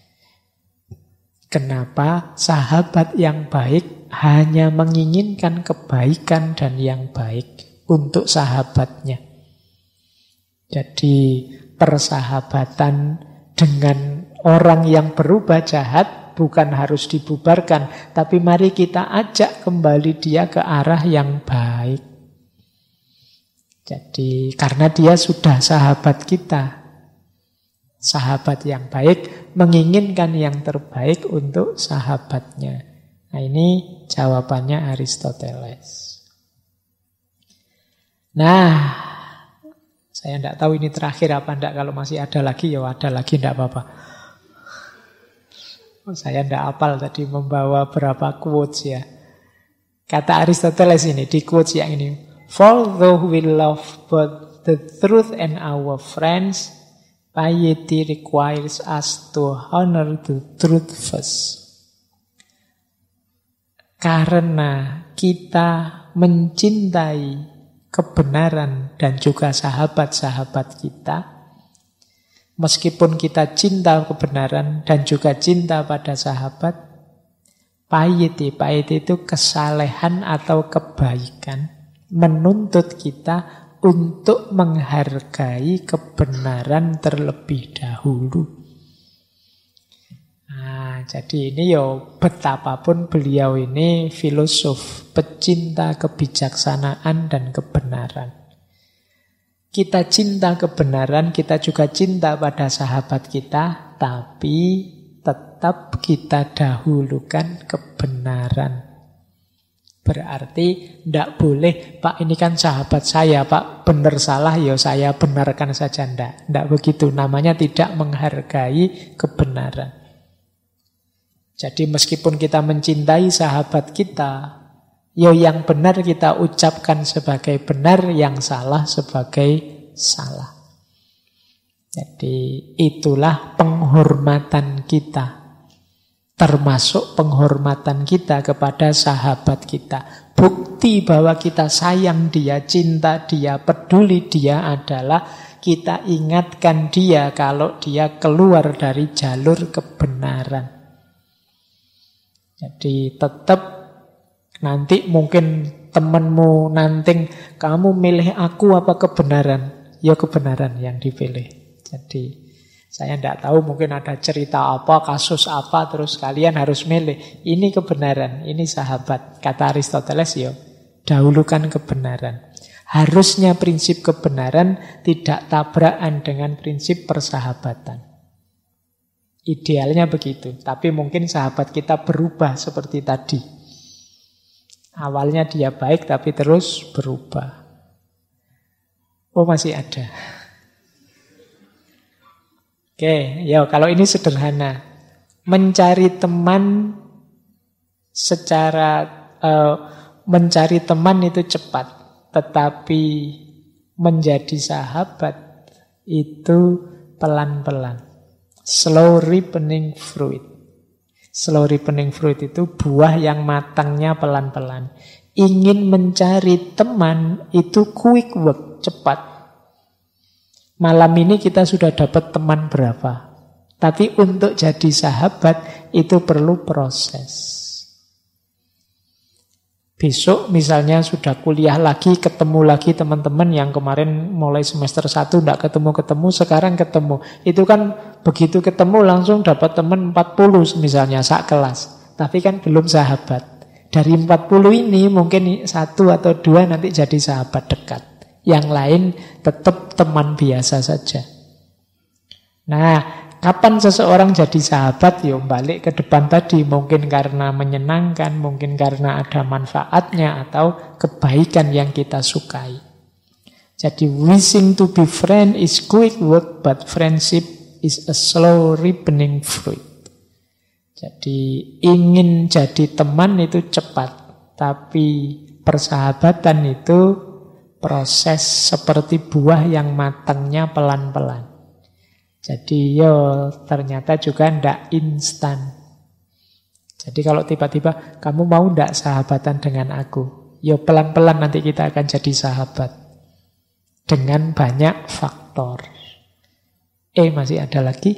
Kenapa? Sahabat yang baik hanya menginginkan kebaikan dan yang baik untuk sahabatnya. Jadi persahabatan dengan orang yang berubah jahat bukan harus dibubarkan, tapi mari kita ajak kembali dia ke arah yang baik. Jadi karena dia sudah sahabat kita, sahabat yang baik menginginkan yang terbaik untuk sahabatnya. Nah, ini jawabannya Aristoteles. Nah, saya tidak tahu ini terakhir apa tidak. Kalau masih ada lagi, ya ada lagi, tidak apa-apa. Saya tidak hafal tadi membawa berapa quotes ya. Kata Aristoteles ini, di quotes yang ini. For though we love both the truth and our friends, piety requires us to honor the truth first. Karena kita mencintai kebenaran dan juga sahabat-sahabat kita, meskipun kita cinta kebenaran dan juga cinta pada sahabat, piety itu kesalehan atau kebaikan, menuntut kita untuk menghargai kebenaran terlebih dahulu. Nah, jadi ini betapapun beliau ini filosof, pecinta kebijaksanaan dan kebenaran. Kita cinta kebenaran, kita juga cinta pada sahabat kita, tapi tetap kita dahulukan kebenaran. Berarti tidak boleh, Pak ini kan sahabat saya, Pak benar salah, ya saya benarkan saja. Tidak begitu, namanya tidak menghargai kebenaran. Jadi meskipun kita mencintai sahabat kita, yang benar kita ucapkan sebagai benar, yang salah sebagai salah. Jadi itulah penghormatan kita. Termasuk penghormatan kita kepada sahabat kita. Bukti bahwa kita sayang dia, cinta dia, peduli dia adalah kita ingatkan dia kalau dia keluar dari jalur kebenaran. Jadi tetap nanti mungkin temanmu nanting, kamu milih aku apa kebenaran? Ya kebenaran yang dipilih. Jadi saya tidak tahu, mungkin ada cerita apa, kasus apa, terus kalian harus milih. Ini kebenaran, ini sahabat. Kata Aristoteles, dahulukan kebenaran. Harusnya prinsip kebenaran tidak tabrakan dengan prinsip persahabatan. Idealnya begitu, tapi mungkin sahabat kita berubah seperti tadi. Awalnya dia baik, tapi terus berubah. Oh, masih ada. Oke, kalau ini sederhana. Mencari teman mencari teman itu cepat, tetapi menjadi sahabat itu pelan-pelan. Slow ripening fruit. Slow ripening fruit itu buah yang matangnya pelan-pelan. Ingin mencari teman itu quick work, cepat. Malam ini kita sudah dapat teman berapa. Tapi untuk jadi sahabat itu perlu proses. Besok misalnya sudah kuliah lagi, ketemu lagi teman-teman yang kemarin mulai semester 1 tidak ketemu-ketemu, sekarang ketemu. Itu kan begitu ketemu langsung dapat teman 40 misalnya, sak kelas. Tapi kan belum sahabat. Dari 40 ini mungkin 1 atau 2 nanti jadi sahabat dekat. Yang lain tetap teman biasa saja. Nah, kapan seseorang jadi sahabat? Ya balik ke depan tadi. Mungkin karena menyenangkan, mungkin karena ada manfaatnya, atau kebaikan yang kita sukai. Jadi wishing to be friend is quick work, but friendship is a slow ripening fruit. Jadi ingin jadi teman itu cepat, tapi persahabatan itu proses seperti buah yang matangnya pelan-pelan. Jadi ternyata juga ndak instan. Jadi kalau tiba-tiba kamu mau ndak sahabatan dengan aku? Pelan-pelan nanti kita akan jadi sahabat. Dengan banyak faktor. Masih ada lagi?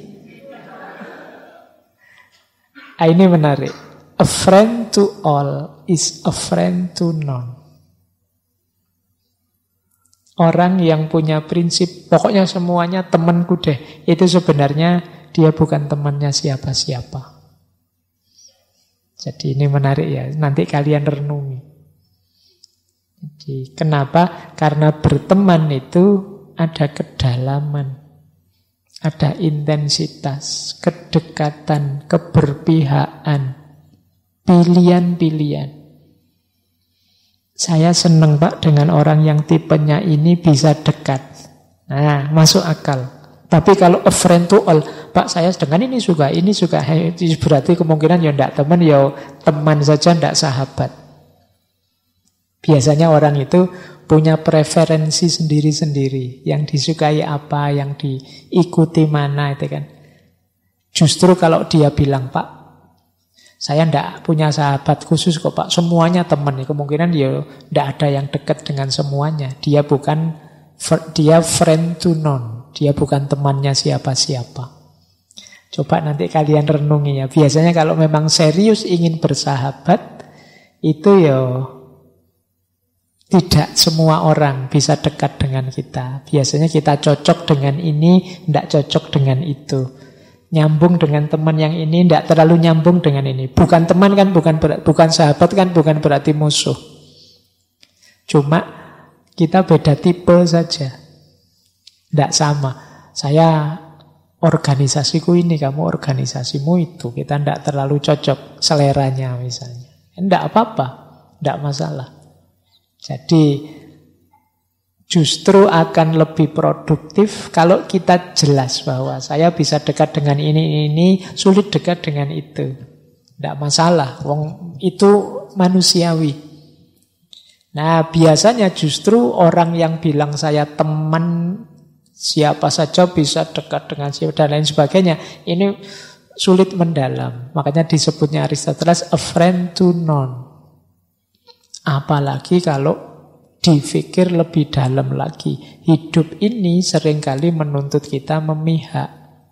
Ini menarik. A friend to all is a friend to none. Orang yang punya prinsip, pokoknya semuanya temanku deh, itu sebenarnya dia bukan temannya siapa-siapa. Jadi ini menarik ya, nanti kalian renungi. Jadi kenapa? Karena berteman itu ada kedalaman, ada intensitas, kedekatan, keberpihakan, pilihan-pilihan. Saya senang Pak dengan orang yang tipenya ini bisa dekat. Nah, masuk akal. Tapi kalau a friend to all, Pak saya dengan ini suka, berarti kemungkinan ya enggak teman, ya teman saja, enggak sahabat. Biasanya orang itu punya preferensi sendiri-sendiri. Yang disukai apa, yang diikuti mana, itu kan. Justru kalau dia bilang, Pak saya ndak punya sahabat khusus kok Pak, semuanya teman. Kemungkinan ya ndak ada yang dekat dengan semuanya. Dia friend to none. Dia bukan temannya siapa-siapa. Coba nanti kalian renungi ya. Biasanya kalau memang serius ingin bersahabat, itu tidak semua orang bisa dekat dengan kita. Biasanya kita cocok dengan ini, ndak cocok dengan itu. Nyambung dengan teman yang ini, tidak terlalu nyambung dengan ini. Bukan teman kan, bukan sahabat kan, bukan berarti musuh. Cuma kita beda tipe saja. Tidak sama. Saya organisasiku ini, kamu organisasimu itu. Kita tidak terlalu cocok seleranya misalnya. Tidak apa-apa, tidak masalah. Jadi justru akan lebih produktif kalau kita jelas bahwa saya bisa dekat dengan ini, sulit dekat dengan itu. Tidak masalah, itu manusiawi. Nah, biasanya justru orang yang bilang saya teman siapa saja bisa dekat dengan siapa dan lain sebagainya, ini sulit mendalam. Makanya disebutnya Aristoteles a friend to none. Apalagi kalau dipikir lebih dalam lagi. Hidup ini seringkali menuntut kita memihak.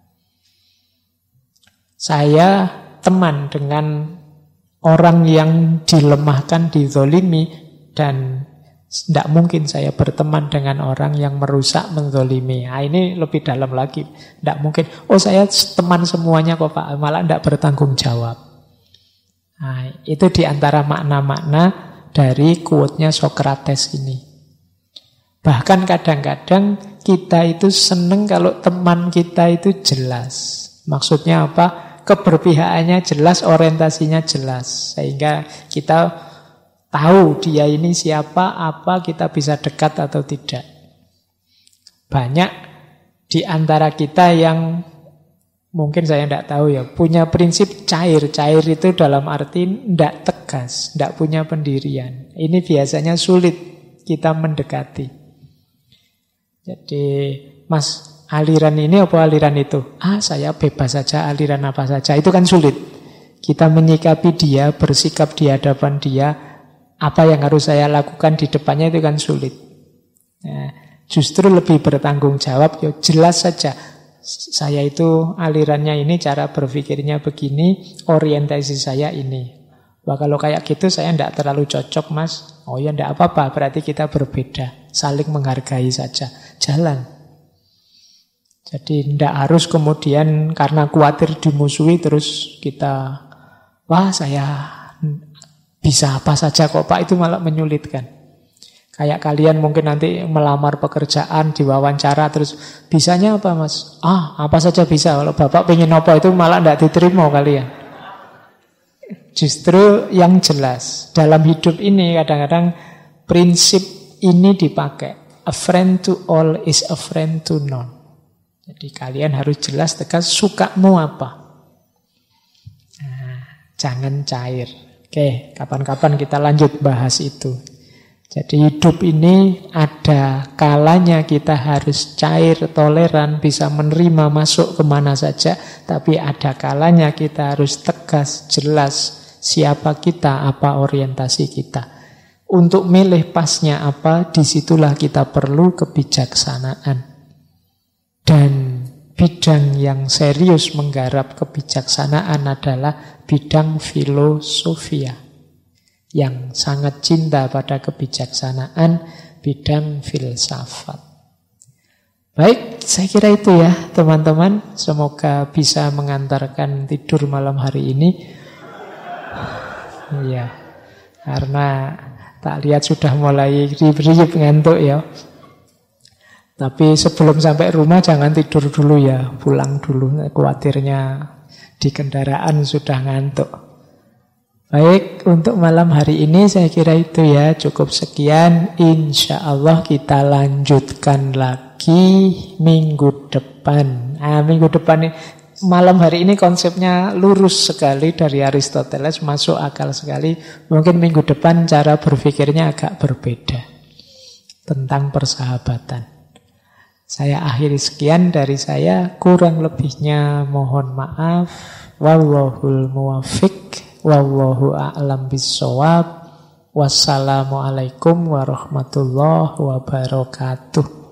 Saya teman dengan orang yang dilemahkan, dizolimi, dan tidak mungkin saya berteman dengan orang yang merusak, menzolimi. Nah, ini lebih dalam lagi. Tidak mungkin, saya teman semuanya kok Pak, malah tidak bertanggung jawab. Nah, itu diantara makna-makna dari quote-nya Socrates ini. Bahkan kadang-kadang kita itu seneng kalau teman kita itu jelas. Maksudnya apa? Keberpihakannya jelas, orientasinya jelas. Sehingga kita tahu dia ini siapa, apa, kita bisa dekat atau tidak. Banyak di antara kita yang mungkin saya tidak tahu ya, punya prinsip cair. Cair itu dalam arti tidak tegas, tidak punya pendirian. Ini biasanya sulit kita mendekati. Jadi, Mas, aliran ini apa aliran itu? Saya bebas saja, aliran apa saja. Itu kan sulit. Kita menyikapi dia, bersikap di hadapan dia, apa yang harus saya lakukan di depannya itu kan sulit. Nah, justru lebih bertanggung jawab, jelas saja. Saya itu alirannya ini, cara berpikirnya begini, orientasi saya ini. Wah, kalau kayak gitu saya tidak terlalu cocok Mas. Tidak apa-apa, berarti kita berbeda. Saling menghargai saja. Jalan. Jadi tidak harus kemudian karena khawatir dimusuhi terus kita, saya bisa apa saja kok Pak, itu malah menyulitkan. Kayak kalian mungkin nanti melamar pekerjaan, diwawancara, terus bisanya apa mas? Apa saja bisa. Kalau bapak pengen apa itu malah tidak diterima kalian. Justru yang jelas. Dalam hidup ini kadang-kadang prinsip ini dipakai. A friend to all is a friend to none. Jadi kalian harus jelas tegas sukamu apa. Nah, jangan cair. Oke, kapan-kapan kita lanjut bahas itu. Jadi hidup ini ada kalanya kita harus cair, toleran, bisa menerima masuk kemana saja. Tapi ada kalanya kita harus tegas, jelas siapa kita, apa orientasi kita. Untuk milih pasnya apa, disitulah kita perlu kebijaksanaan. Dan bidang yang serius menggarap kebijaksanaan adalah bidang filosofia. Yang sangat cinta pada kebijaksanaan, bidang filsafat. Baik, saya kira itu ya teman-teman. Semoga bisa mengantarkan tidur malam hari ini. Iya, karena tak lihat sudah mulai ribut ngantuk ya. Tapi sebelum sampai rumah jangan tidur dulu ya, pulang dulu. Khawatirnya di kendaraan sudah ngantuk. Baik, untuk malam hari ini saya kira itu ya, cukup sekian. Insya Allah kita lanjutkan lagi minggu depan. Minggu depan ini, malam hari ini konsepnya lurus sekali dari Aristoteles, masuk akal sekali. Mungkin minggu depan cara berpikirnya agak berbeda tentang persahabatan. Saya akhiri sekian dari saya, kurang lebihnya mohon maaf. Wallahul muwaffiq, wallahu a'lam bissawab. Wassalamualaikum warahmatullahi wabarakatuh.